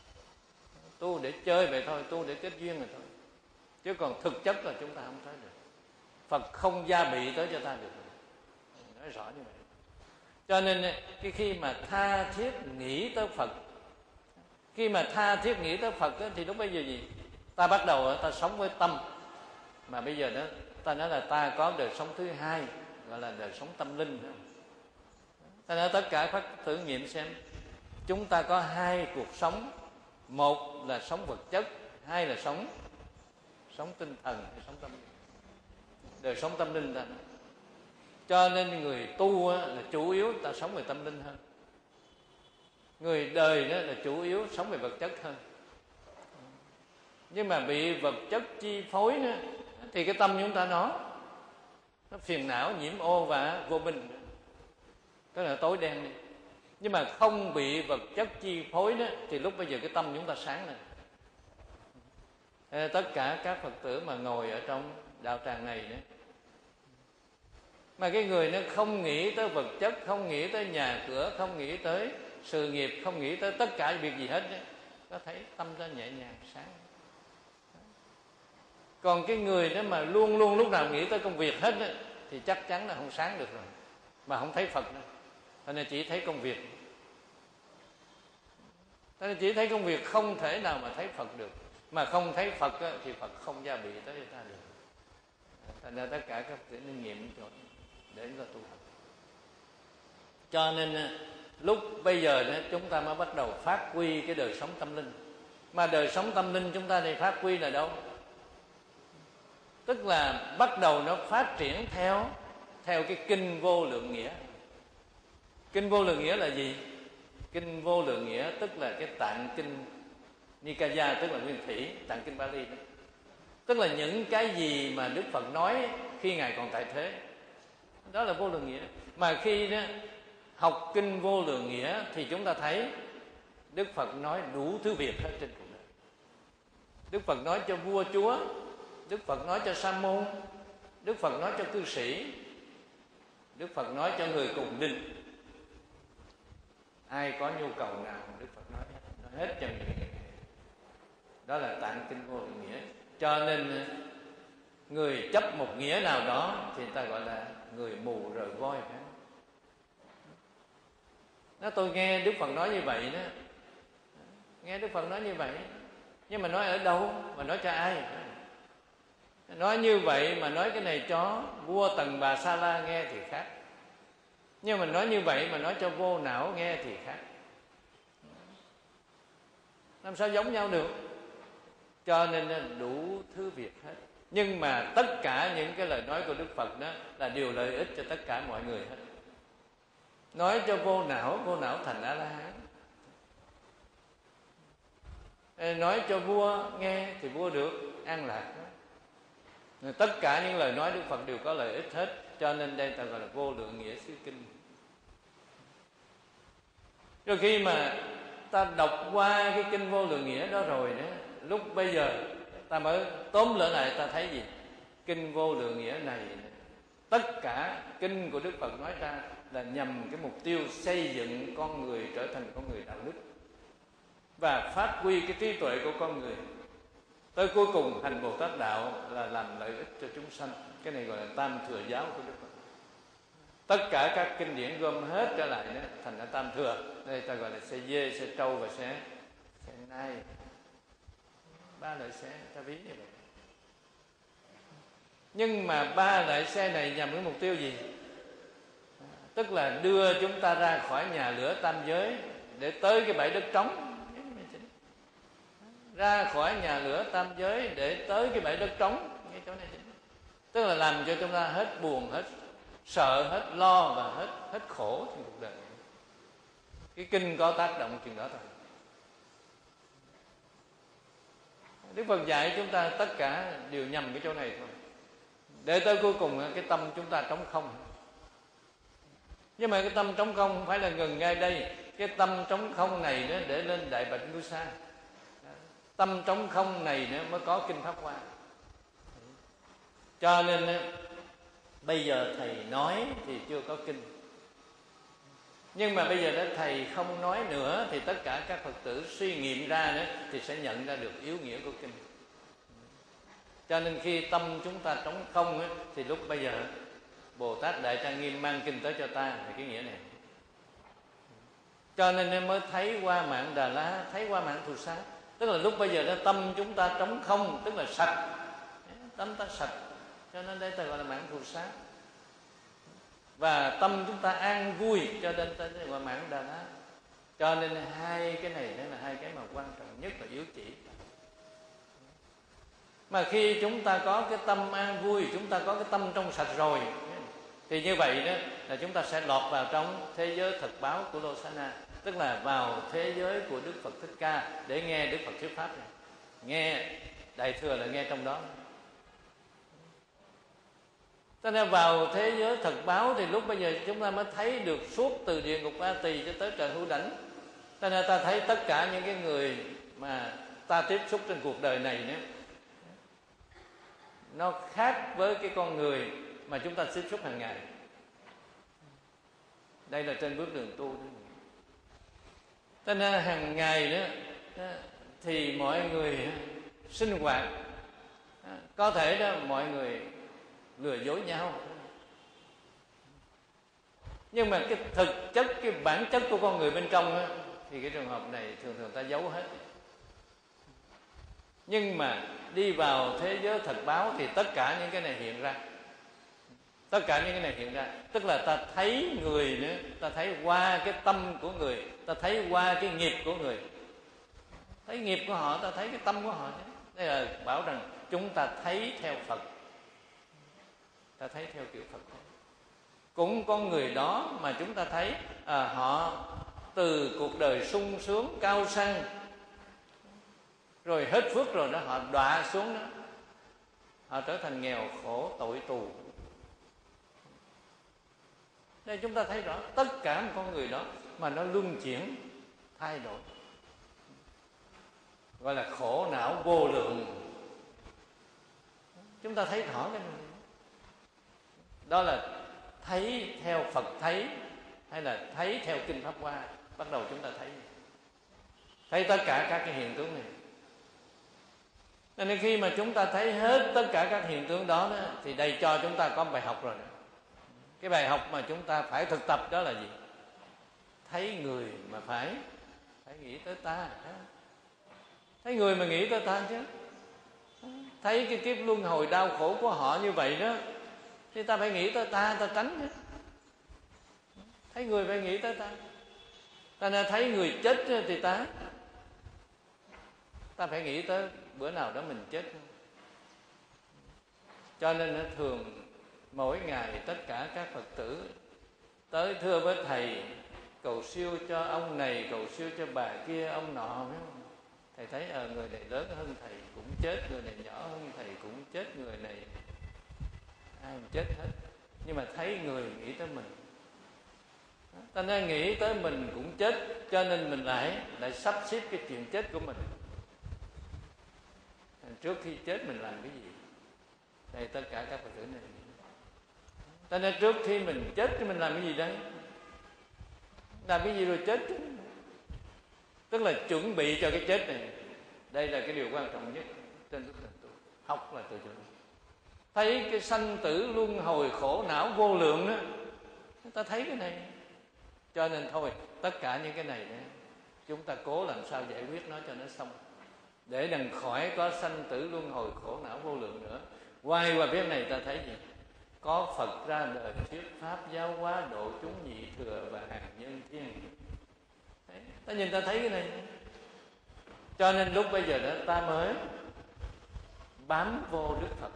[SPEAKER 2] Tu để chơi vậy thôi, tu để kết duyên vậy thôi, chứ còn thực chất là chúng ta không thấy được. Phật không gia bị tới cho ta được, nói rõ như vậy. Cho nên cái khi mà tha thiết nghĩ tới Phật, khi mà tha thiết nghĩ tới Phật đó, thì lúc bây giờ gì? Ta bắt đầu ta sống với tâm. Mà bây giờ đó ta nói là ta có đời sống thứ hai, gọi là đời sống tâm linh. Ta nói tất cả phát thử nghiệm xem, chúng ta có hai cuộc sống. Một là sống vật chất, hai là sống sống tinh thần hay sống tâm linh. Đời sống tâm linh ta nói. Cho nên người tu là chủ yếu ta sống về tâm linh hơn, người đời đó là chủ yếu sống về vật chất hơn. Nhưng mà bị vật chất chi phối nữa, thì cái tâm chúng ta nó nó phiền não, nhiễm ô và vô minh, tức là tối đen đi. Nhưng mà không bị vật chất chi phối đó, thì lúc bây giờ cái tâm chúng ta sáng lên. Tất cả các Phật tử mà ngồi ở trong đạo tràng này nữa, mà cái người nó không nghĩ tới vật chất, không nghĩ tới nhà cửa, không nghĩ tới sự nghiệp, không nghĩ tới tất cả việc gì hết đó, có thấy tâm ra nhẹ nhàng sáng. Còn cái người đó mà luôn luôn lúc nào nghĩ tới công việc hết đó, thì chắc chắn là không sáng được rồi, mà không thấy Phật đâu, cho nên chỉ thấy công việc. Ta chỉ thấy công việc, không thể nào mà thấy Phật được. Mà không thấy Phật á, thì Phật không gia bị tới ta được. Thành ra tất cả các kinh nghiệm để chúng ta tu học. Cho nên lúc bây giờ chúng ta mới bắt đầu phát huy cái đời sống tâm linh. Mà đời sống tâm linh chúng ta thì phát huy là đâu? Tức là bắt đầu nó phát triển theo theo cái kinh Vô Lượng Nghĩa. Kinh Vô Lượng Nghĩa là gì? Kinh Vô Lượng Nghĩa tức là cái tạng kinh Nikaya, tức là nguyên thủy, tạng kinh Bali đó. Tức là những cái gì mà Đức Phật nói khi Ngài còn tại thế, đó là Vô Lượng Nghĩa. Mà khi đó học kinh Vô Lượng Nghĩa thì chúng ta thấy Đức Phật nói đủ thứ việc hết trên cuộc đời. Đức Phật nói cho vua chúa, Đức Phật nói cho sa môn, Đức Phật nói cho cư sĩ, Đức Phật nói cho người cùng đinh. Ai có nhu cầu nào Đức Phật nói, nói hết cho người. Đó là tạng kinh Vô Lượng Nghĩa. Cho nên người chấp một nghĩa nào đó thì ta gọi là người mù rời voi. Nó tôi nghe Đức Phật nói như vậy đó, nghe Đức Phật nói như vậy, nhưng mà nói ở đâu, mà nói cho ai? Nói như vậy mà nói cái này cho vua Tần Bà Sa La nghe thì khác, nhưng mà nói như vậy mà nói cho vô não nghe thì khác. Làm sao giống nhau được? Cho nên đủ thứ việc hết. Nhưng mà tất cả những cái lời nói của Đức Phật đó là điều lợi ích cho tất cả mọi người hết. Nói cho vô não, vô não thành A-la-hán. Nói cho vua nghe thì vua được an lạc. Tất cả những lời nói Đức Phật đều có lợi ích hết. Cho nên đây ta gọi là Vô Lượng Nghĩa Xứ Kinh. Rồi khi mà ta đọc qua cái kinh Vô Lượng Nghĩa đó rồi đó, lúc bây giờ ta mới tóm lại lại, ta thấy gì? Kinh Vô Lượng Nghĩa này, tất cả kinh của Đức Phật nói ra là nhằm cái mục tiêu xây dựng con người trở thành con người đạo đức và phát huy cái trí tuệ của con người. Tới cuối cùng hành Bồ Tát đạo là làm lợi ích cho chúng sanh. Cái này gọi là Tam Thừa Giáo của Đức Phật. Tất cả các kinh điển gom hết trở lại đó thành ra Tam Thừa. Đây ta gọi là xe dê, xe trâu và xe xe nai. Ba loại xe ta ví như vậy. Nhưng mà ba loại xe này nhằm với mục tiêu gì? Tức là đưa chúng ta ra khỏi nhà lửa tam giới để tới cái bãi đất trống. Ra khỏi nhà lửa tam giới để tới cái bãi đất trống. Cái chỗ này tức là làm cho chúng ta hết buồn, hết sợ, hết lo và hết hết khổ trong cuộc đời. Cái kinh có tác động chừng đó thôi. Đức Phật dạy chúng ta tất cả đều nhằm cái chỗ này thôi, để tới cuối cùng cái tâm chúng ta trống không. Nhưng mà cái tâm trống không không phải là ngừng ngay đây. Cái tâm trống không này nữa để lên Đại Bạch Ngưu Sa. Tâm trống không này nữa mới có kinh Pháp Hoa. Cho nên bây giờ thầy nói thì chưa có kinh, nhưng mà bây giờ đó thầy không nói nữa thì tất cả các Phật tử suy nghiệm ra nữa thì sẽ nhận ra được yếu nghĩa của kinh. Cho nên khi tâm chúng ta trống không ấy, thì lúc bây giờ Bồ Tát Đại Trang Nghiêm mang kinh tới cho ta thì cái nghĩa này. Cho nên em mới thấy qua mạng Đà La, thấy qua mạng Thù Xá. Tức là lúc bây giờ đó tâm chúng ta trống không, tức là sạch, tâm ta sạch. Cho nên đây ta gọi là mạng Thù Xá. Và tâm chúng ta an vui, cho nên ta gọi là mạng Đà La. Cho nên hai cái này đó là hai cái mà quan trọng nhất là yếu chỉ. Mà khi chúng ta có cái tâm an vui, chúng ta có cái tâm trong sạch rồi, thì như vậy đó là chúng ta sẽ lọt vào trong thế giới thật báo của Lô-sa-na, tức là vào thế giới của Đức Phật Thích Ca để nghe Đức Phật thuyết pháp này. Nghe Đại Thừa là nghe trong đó. Cho nên vào thế giới thật báo thì lúc bây giờ chúng ta mới thấy được suốt từ địa ngục A Tỳ cho tới trời Hưu Đảnh. Cho nên ta thấy tất cả những cái người mà ta tiếp xúc trên cuộc đời này nữa, nó khác với cái con người mà chúng ta tiếp xúc hàng ngày. Đây là trên bước đường tu. Cho nên hàng ngày đó thì mọi người sinh hoạt, có thể đó mọi người lừa dối nhau, nhưng mà cái thực chất, cái bản chất của con người bên trong đó, thì cái trường hợp này thường thường ta giấu hết. Nhưng mà đi vào thế giới thật báo thì tất cả những cái này hiện ra. Tất cả những cái này hiện ra, tức là ta thấy người nữa, ta thấy qua cái tâm của người, ta thấy qua cái nghiệp của người. Thấy nghiệp của họ, ta thấy cái tâm của họ. Đây là bảo rằng chúng ta thấy theo Phật, ta thấy theo kiểu Phật. Cũng con người đó mà chúng ta thấy à, họ từ cuộc đời sung sướng cao sang, rồi hết phước rồi đó, họ đọa xuống đó, họ trở thành nghèo khổ tội tù. Đây chúng ta thấy rõ tất cả một con người đó mà nó luân chuyển thay đổi, gọi là khổ não vô lượng. Chúng ta thấy rõ cái này. Đó là thấy theo Phật thấy, hay là thấy theo Kinh Pháp Hoa. Bắt đầu chúng ta thấy thấy tất cả các cái hiện tướng này. Nên khi mà chúng ta thấy hết tất cả các hiện tướng đó, đó thì đây cho chúng ta có bài học rồi đó. Cái bài học mà chúng ta phải thực tập đó là gì? Thấy người mà phải phải nghĩ tới ta. Thấy người mà nghĩ tới ta chứ. Thấy cái kiếp luân hồi đau khổ của họ như vậy đó, thì ta phải nghĩ tới ta, ta tránh chứ. Thấy người phải nghĩ tới ta. Ta nên thấy người chết thì ta Ta phải nghĩ tới bữa nào đó mình chết. Cho nên thường mỗi ngày tất cả các Phật tử tới thưa với Thầy, cầu siêu cho ông này, cầu siêu cho bà kia, ông nọ, phải không? Thầy thấy à, người này lớn hơn Thầy cũng chết, người này nhỏ hơn Thầy cũng chết, người này ai cũng chết hết. Nhưng mà thấy người nghĩ tới mình. Ta nên nghĩ tới mình cũng chết, cho nên mình lại lại sắp xếp cái chuyện chết của mình. Trước khi chết mình làm cái gì? Đây tất cả các Phật tử này. Ta nên trước khi mình chết thì mình làm cái gì đấy? Làm cái gì rồi chết? Tức là chuẩn bị cho cái chết này. Đây là cái điều quan trọng nhất trên lúc thành tu. Học là từ chỗ này. Thấy cái sanh tử luân hồi khổ não vô lượng đó, ta thấy cái này. Cho nên thôi, tất cả những cái này đó, chúng ta cố làm sao giải quyết nó cho nó xong, để đừng khỏi có sanh tử luân hồi khổ não vô lượng nữa. Quay qua phía này ta thấy gì? Có Phật ra đời thuyết pháp giáo hóa độ chúng nhị thừa và hàng nhân thiên. Đấy, ta nhìn ta thấy cái này. Cho nên lúc bây giờ đó ta mới bám vô Đức Phật,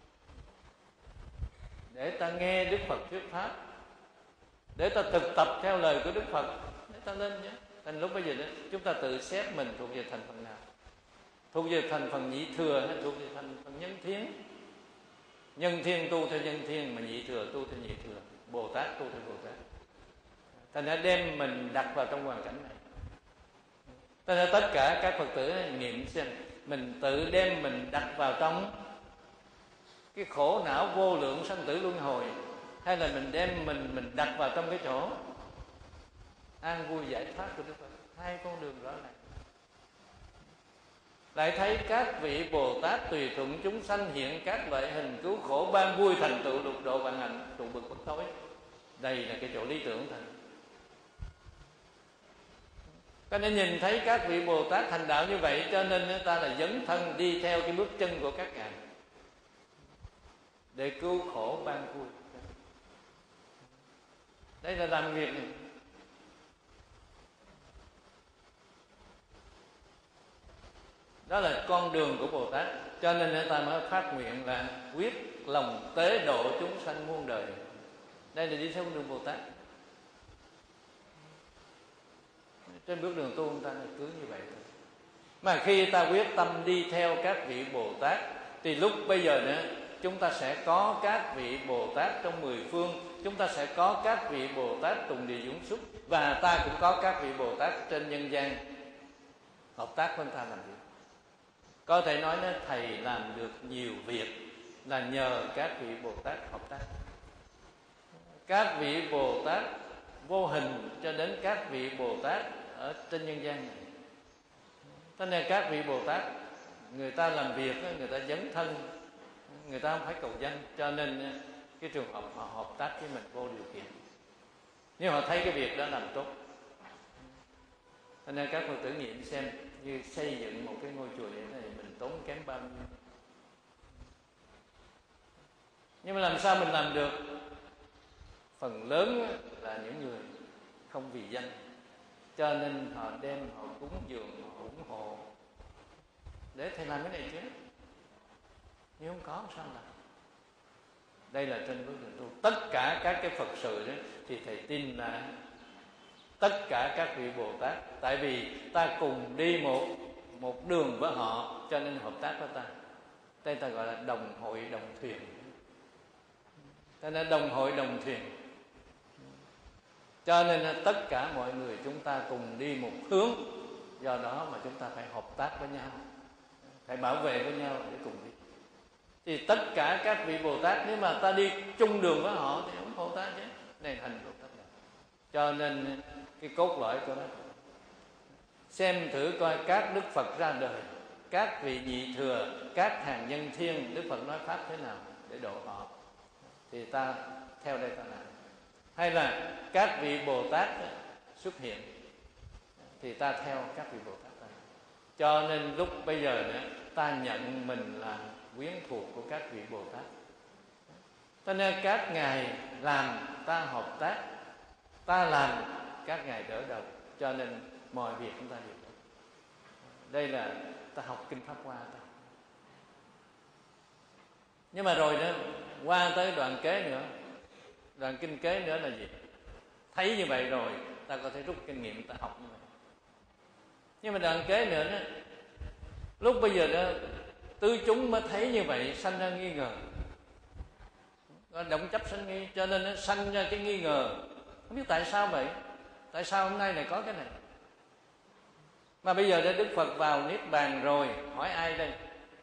[SPEAKER 2] để ta nghe Đức Phật thuyết pháp, để ta thực tập theo lời của Đức Phật, để ta lên nhé. Thành lúc bây giờ đó chúng ta tự xét mình thuộc về thành phần nào? Thuộc về thành phần nhị thừa hay thuộc về thành phần nhân thiên? Nhân thiên tu theo nhân thiên, mà nhị thừa tu theo nhị thừa, Bồ Tát tu theo Bồ Tát. Thành ra đem mình đặt vào trong hoàn cảnh này. Thành ra tất cả các Phật tử niệm xem, mình tự đem mình đặt vào trong cái khổ não vô lượng sanh tử luân hồi, hay là mình đem mình mình đặt vào trong cái chỗ an vui giải thoát của Đức Phật? Hai con đường rõ ràng. Lại thấy các vị Bồ Tát tùy thuận chúng sanh hiện các loại hình cứu khổ ban vui thành tựu lục độ vạn hạnh trụ bực bất thối. Đây là cái chỗ lý tưởng thành. Cho nên nhìn thấy các vị Bồ Tát thành đạo như vậy, cho nên ta là dấn thân đi theo cái bước chân của các ngài để cứu khổ ban vui. Đây là làm việc này. Đó là con đường của Bồ Tát. Cho nên người ta mới phát nguyện là quyết lòng tế độ chúng sanh muôn đời. Đây là đi theo con đường Bồ Tát. Trên bước đường tu người ta cứ như vậy thôi. Mà khi ta quyết tâm đi theo các vị Bồ Tát, thì lúc bây giờ nữa chúng ta sẽ có các vị Bồ Tát trong mười phương, chúng ta sẽ có các vị Bồ Tát tùng địa dũng xuất, và ta cũng có các vị Bồ Tát trên nhân gian hợp tác với ta làm việc. Có thể nói là Thầy làm được nhiều việc là nhờ các vị Bồ Tát hợp tác. Các vị Bồ Tát vô hình cho đến các vị Bồ Tát ở trên nhân gian này. Thế nên các vị Bồ Tát, người ta làm việc, người ta dấn thân, người ta không phải cầu danh, cho nên cái trường hợp họ hợp tác với mình vô điều kiện. Nếu họ thấy cái việc đó làm tốt, Cho nên các Phật tử nghiệm xem, như xây dựng một cái ngôi chùa như thế này mình tốn kém bao nhiêu. Nhưng mà làm sao mình làm được? Phần lớn là những người không vì danh, cho nên họ đem, họ cúng dường, họ ủng hộ để thầy làm cái này chứ. Nhưng không có sao làm. Đây là trên bước đường tu. Tất cả các cái Phật sự đó thì thầy tin là tất cả các vị Bồ Tát, tại vì ta cùng đi một một đường với họ, cho nên hợp tác với ta. Đây ta gọi là đồng hội đồng thuyền. Cho nên đồng hội đồng thuyền. Cho nên là tất cả mọi người chúng ta cùng đi một hướng, do đó mà chúng ta phải hợp tác với nhau, phải bảo vệ với nhau để cùng đi. Thì tất cả các vị Bồ Tát nếu mà ta đi chung đường với họ thì ủng hộ ta chứ, này thành Bồ Tát. Cho nên cái cốt lõi của nó, xem thử coi các Đức Phật ra đời, các vị nhị thừa, các hàng nhân thiên, Đức Phật nói pháp thế nào để độ họ, thì ta theo đây ta làm. Hay là các vị Bồ Tát xuất hiện thì ta theo các vị Bồ Tát ta. Cho nên lúc bây giờ nữa ta nhận mình là quyến thuộc của các vị Bồ Tát. Cho nên các ngài làm ta hợp tác, ta làm các ngài đỡ đầu, cho nên mọi việc chúng ta đều được. Đây là ta học kinh Pháp Hoa ta. Nhưng mà rồi đó, qua tới đoạn kế nữa, đoạn kinh kế nữa là gì? Thấy như vậy rồi ta có thể rút kinh nghiệm, ta học như vậy. Nhưng mà đoạn kế nữa đó, lúc bây giờ đó tứ chúng mới thấy như vậy, sanh ra nghi ngờ, động chấp sanh nghi, cho nên nó sanh ra cái nghi ngờ. Không biết tại sao vậy, tại sao hôm nay này có cái này. Mà bây giờ đã Đức Phật vào Niết Bàn rồi, hỏi ai đây?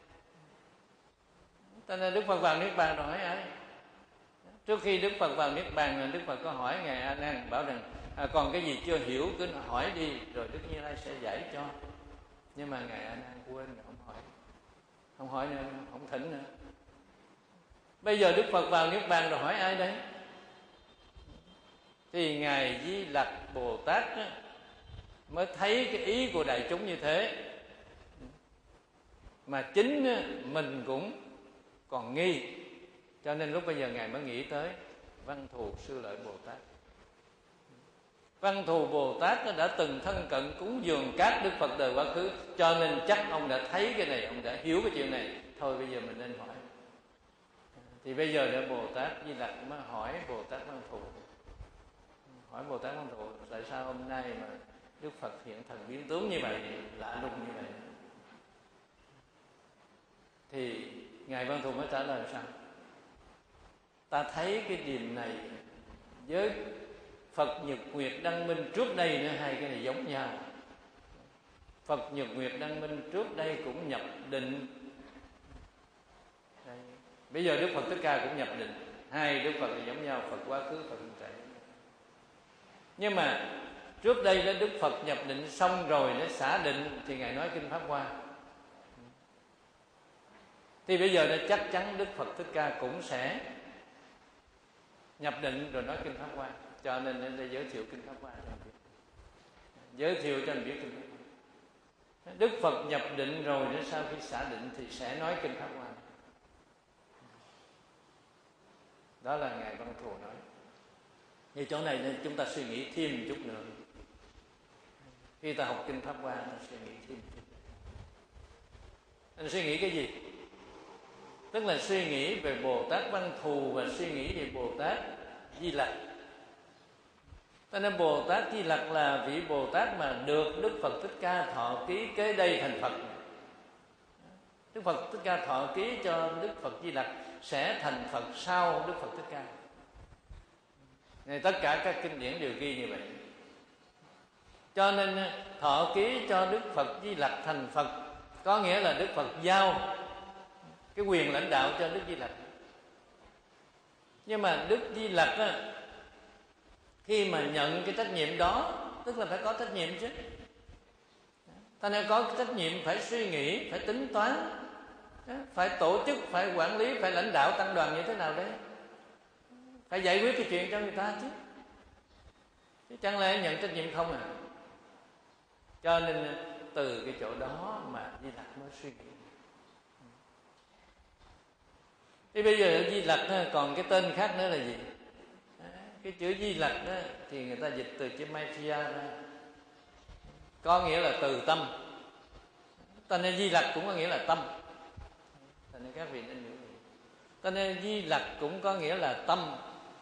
[SPEAKER 2] Cho nên Đức Phật vào Niết Bàn rồi hỏi ai? Trước khi Đức Phật vào Niết Bàn, Đức Phật có hỏi ngài A Nan, bảo rằng à, còn cái gì chưa hiểu cứ hỏi đi, rồi Đức Như Lai sẽ giải cho. Nhưng mà ngài A Nan quên rồi không hỏi, không hỏi nữa, không thỉnh nữa. Bây giờ Đức Phật vào Niết Bàn rồi hỏi ai đấy? Thì ngài Di Lặc Bồ Tát đó, mới thấy cái ý của đại chúng như thế, mà chính mình cũng còn nghi. Cho nên lúc bây giờ ngài mới nghĩ tới Văn Thù Sư Lợi Bồ Tát. Văn Thù Bồ Tát đã từng thân cận cúng dường các Đức Phật đời quá khứ, cho nên chắc ông đã thấy cái này, ông đã hiểu cái chuyện này. Thôi bây giờ mình nên hỏi. Thì bây giờ để Bồ Tát Di Lặc mới hỏi Bồ Tát Văn Thù, hỏi Bồ Tát Văn Thù tại sao hôm nay mà Đức Phật hiện thần biến tướng như vậy, lạ lùng như vậy. Thì ngài Văn Thù mới trả lời sao? Ta thấy cái điểm này với Phật Nhật Nguyệt Đăng Minh trước đây nữa, hai cái này giống nhau. Phật Nhật Nguyệt Đăng Minh trước đây cũng nhập định. Đây. Bây giờ Đức Phật Thích Ca cũng nhập định. Hai Đức Phật là giống nhau, Phật quá khứ, Phật hiện tại. Nhưng mà trước đây đó Đức Phật nhập định xong rồi để xả định thì ngài nói kinh Pháp Hoa. Thì bây giờ đó chắc chắn Đức Phật Thích Ca cũng sẽ nhập định rồi nói kinh Pháp Hoa. Cho nên nên đây giới thiệu kinh Pháp Hoa cho anh biết, giới thiệu cho anh biết kinh Pháp Hoa. Đức Phật nhập định rồi đến sau khi xả định thì sẽ nói kinh Pháp Hoa. Đó là ngài Văn Thù nói. Như chỗ này nên chúng ta suy nghĩ thêm chút nữa. Khi ta học kinh Pháp Hoa, ta suy nghĩ thêm chút. Anh suy nghĩ cái gì? Tức là suy nghĩ về Bồ Tát Văn Thù và suy nghĩ về Bồ Tát Di Lặc. Cho nên Bồ Tát Di Lặc là vị Bồ Tát mà được Đức Phật Thích Ca thọ ký kế đây thành Phật. Đức Phật Thích Ca thọ ký cho Đức Phật Di Lặc sẽ thành Phật sau Đức Phật Thích Ca. Này, tất cả các kinh điển đều ghi như vậy. Cho nên thọ ký cho Đức Phật Di Lặc thành Phật có nghĩa là Đức Phật giao cái quyền lãnh đạo cho Đức Di Lặc. Nhưng mà Đức Di Lặc á, khi mà nhận cái trách nhiệm đó, tức là phải có trách nhiệm chứ. Ta nên có trách nhiệm phải suy nghĩ, phải tính toán, phải tổ chức, phải quản lý, phải lãnh đạo tăng đoàn như thế nào đấy, phải giải quyết cái chuyện cho người ta chứ. Chứ chẳng lẽ nhận trách nhiệm không à? Cho nên từ cái chỗ đó mà Di Lặc mới suy nghĩ. Thì bây giờ Di Lặc còn cái tên khác nữa là gì? Cái chữ Di Lặc đó thì người ta dịch từ chữ Maitreya ra, có nghĩa là từ tâm. Cho nên Di Lặc cũng có nghĩa là tâm. Cho nên các vị nên hiểu. Cho nên Di Lặc cũng có nghĩa là tâm.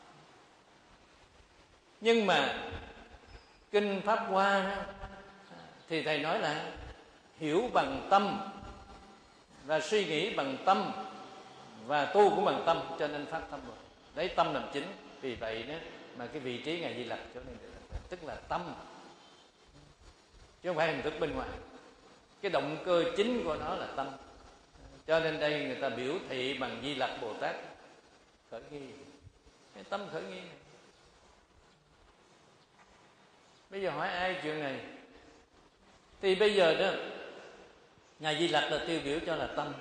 [SPEAKER 2] Nhưng mà Kinh Pháp Hoa đó, thì Thầy nói là hiểu bằng tâm và suy nghĩ bằng tâm và tu cũng bằng tâm, cho nên phát tâm rồi. Lấy tâm làm chính. Vì vậy đó mà cái vị trí Ngài Di Lặc chỗ này tức là tâm, chứ không phải hình thức bên ngoài. Cái động cơ chính của nó là tâm. Cho nên đây người ta biểu thị bằng Di Lặc Bồ Tát khởi nghi. Cái tâm khởi nghi này. Bây giờ hỏi ai chuyện này? Thì bây giờ đó Ngài Di Lặc là tiêu biểu cho là tâm.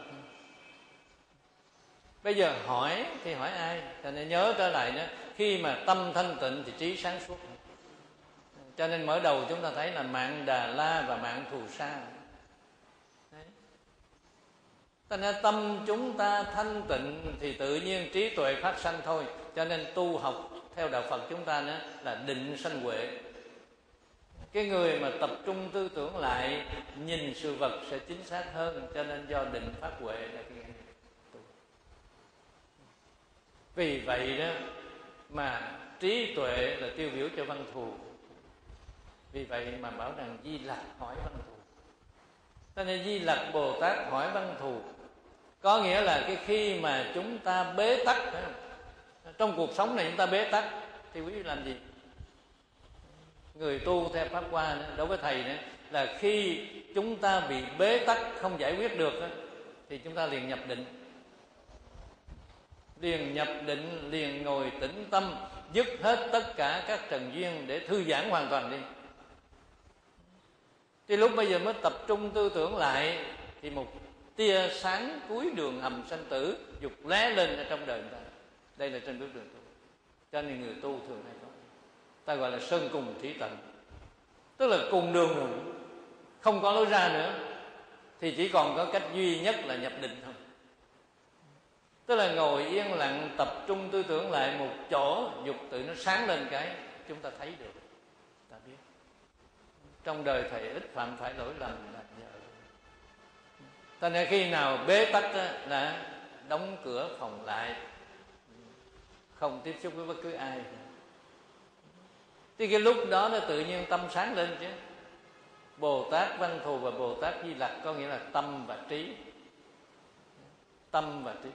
[SPEAKER 2] Bây giờ hỏi thì hỏi ai? Cho nên nhớ trở lại đó, khi mà tâm thanh tịnh thì trí sáng suốt. Cho nên mở đầu chúng ta thấy là mạng Đà La và mạng Thù Sa. Cho nên tâm chúng ta thanh tịnh thì tự nhiên trí tuệ phát sanh thôi. Cho nên tu học theo đạo Phật chúng ta nữa là định sanh huệ. Cái người mà tập trung tư tưởng lại, nhìn sự vật sẽ chính xác hơn. Cho nên do định phát huệ là cái này. Vì vậy đó mà trí tuệ là tiêu biểu cho Văn Thù. Vì vậy mà bảo rằng Di Lặc hỏi Văn Thù. Cho nên Di Lặc Bồ Tát hỏi Văn Thù, có nghĩa là cái khi mà chúng ta bế tắc, trong cuộc sống này chúng ta bế tắc thì quý vị làm gì? Người tu theo Pháp Hoa đối với Thầy nữa là khi chúng ta bị bế tắc không giải quyết được thì chúng ta liền nhập định. Liền nhập định, liền ngồi tĩnh tâm, dứt hết tất cả các trần duyên để thư giãn hoàn toàn đi. Thì lúc bây giờ mới tập trung tư tưởng lại thì một tia sáng cuối đường hầm sanh tử dục lóe lên ở trong đời người ta. Đây là trên bước đường tu. Cho nên người tu thường hay có, ta gọi là sơn cùng thủy tận, tức là cùng đường rồi, không có lối ra nữa, thì chỉ còn có cách duy nhất là nhập định thôi. Tức là ngồi yên lặng tập trung tư tưởng lại một chỗ, dục tự nó sáng lên cái chúng ta thấy được, ta biết trong đời Thầy ít phạm phải lỗi lầm là nhờ. Cho nên khi nào bế tắc là đóng cửa phòng lại, không tiếp xúc với bất cứ ai, thì cái lúc đó nó tự nhiên tâm sáng lên chứ. Bồ Tát Văn Thù và Bồ Tát Di Lặc có nghĩa là tâm và trí. Tâm và trí.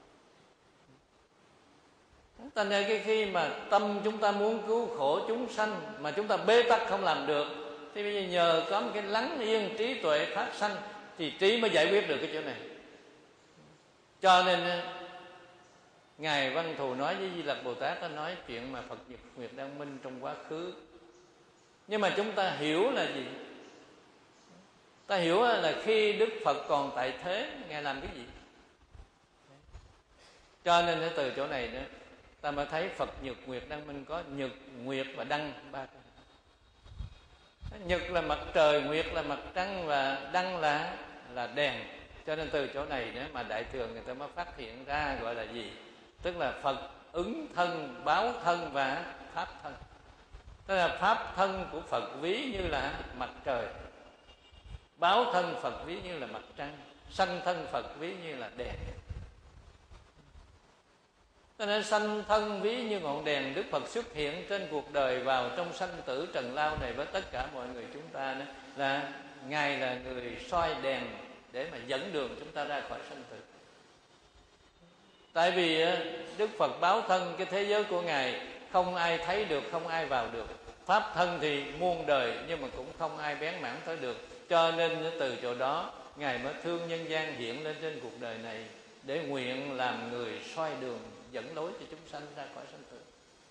[SPEAKER 2] Cho nên cái khi mà tâm chúng ta muốn cứu khổ chúng sanh mà chúng ta bế tắc không làm được, thì bây giờ nhờ có một cái lắng yên trí tuệ phát sanh thì trí mới giải quyết được cái chỗ này. Cho nên Ngài Văn Thù nói với Di Lặc Bồ Tát, nó nói chuyện mà Phật Nhật Nguyệt Đăng Minh trong quá khứ. Nhưng mà chúng ta hiểu là gì? Ta hiểu là khi Đức Phật còn tại thế, Ngài làm cái gì? Cho nên từ chỗ này nữa, ta mới thấy Phật Nhật Nguyệt Đăng Minh có Nhật, Nguyệt và Đăng ba cái. Nhật là mặt trời, Nguyệt là mặt trăng và Đăng là là đèn. Cho nên từ chỗ này nữa mà Đại Thừa người ta mới phát hiện ra gọi là gì? Tức là Phật ứng thân, báo thân và pháp thân. Tức là pháp thân của Phật ví như là mặt trời, báo thân Phật ví như là mặt trăng, sanh thân Phật ví như là đèn. Cho nên sanh thân ví như ngọn đèn, Đức Phật xuất hiện trên cuộc đời vào trong sanh tử trần lao này với tất cả mọi người chúng ta đó, là Ngài là người soi đèn để mà dẫn đường chúng ta ra khỏi sanh tử. Tại vì Đức Phật báo thân, cái thế giới của Ngài không ai thấy được, không ai vào được. Pháp thân thì muôn đời nhưng mà cũng không ai bén mảng tới được. Cho nên từ chỗ đó Ngài mới thương nhân gian hiện lên trên cuộc đời này để nguyện làm người soi đường dẫn lối cho chúng sanh ra khỏi sanh tử.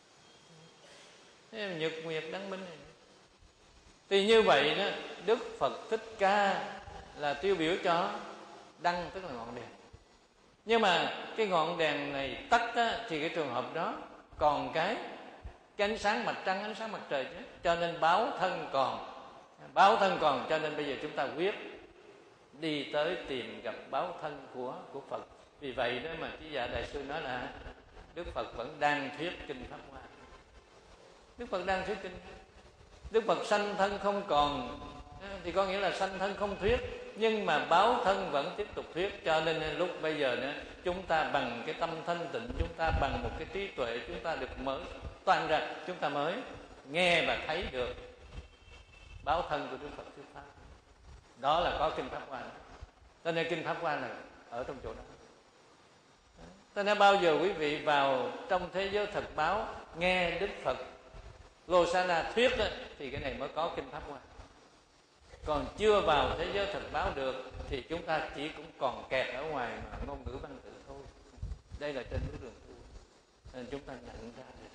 [SPEAKER 2] Thế Nhật Nguyệt Đăng Minh này. Thì như vậy đó, Đức Phật Thích Ca là tiêu biểu cho đăng, tức là ngọn đèn. Nhưng mà cái ngọn đèn này tắt á, thì cái trường hợp đó còn cái cái ánh sáng mặt trăng, ánh sáng mặt trời chứ. Cho nên báo thân còn, báo thân còn, cho nên bây giờ chúng ta quyết đi tới tìm gặp báo thân của của Phật. Vì vậy đó mà Trí Giả Đại Sư nói là Đức Phật vẫn đang thuyết kinh Pháp Hoa. Đức Phật đang thuyết kinh. Đức Phật sanh thân không còn thì có nghĩa là sanh thân không thuyết, nhưng mà báo thân vẫn tiếp tục thuyết. Cho nên lúc bây giờ nữa, chúng ta bằng cái tâm thanh tịnh, chúng ta bằng một cái trí tuệ, chúng ta được mở toàn ra, chúng ta mới nghe và thấy được báo thân của Đức Phật thuyết pháp. Đó là có kinh Pháp Hoa. Cho nên kinh Pháp Hoa là ở trong chỗ đó. Cho nên bao giờ quý vị vào trong thế giới thật báo, nghe Đức Phật Losana thuyết đó, thì cái này mới có kinh Pháp Hoa. Còn chưa vào thế giới thật báo được thì chúng ta chỉ cũng còn kẹt ở ngoài mà ngôn ngữ văn tự thôi. Đây là trên bước đường tu, nên chúng ta nhận ra được.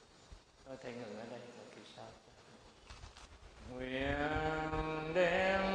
[SPEAKER 2] Thôi thầy ngừng ở đây rồi kỳ sau. Nguyện đem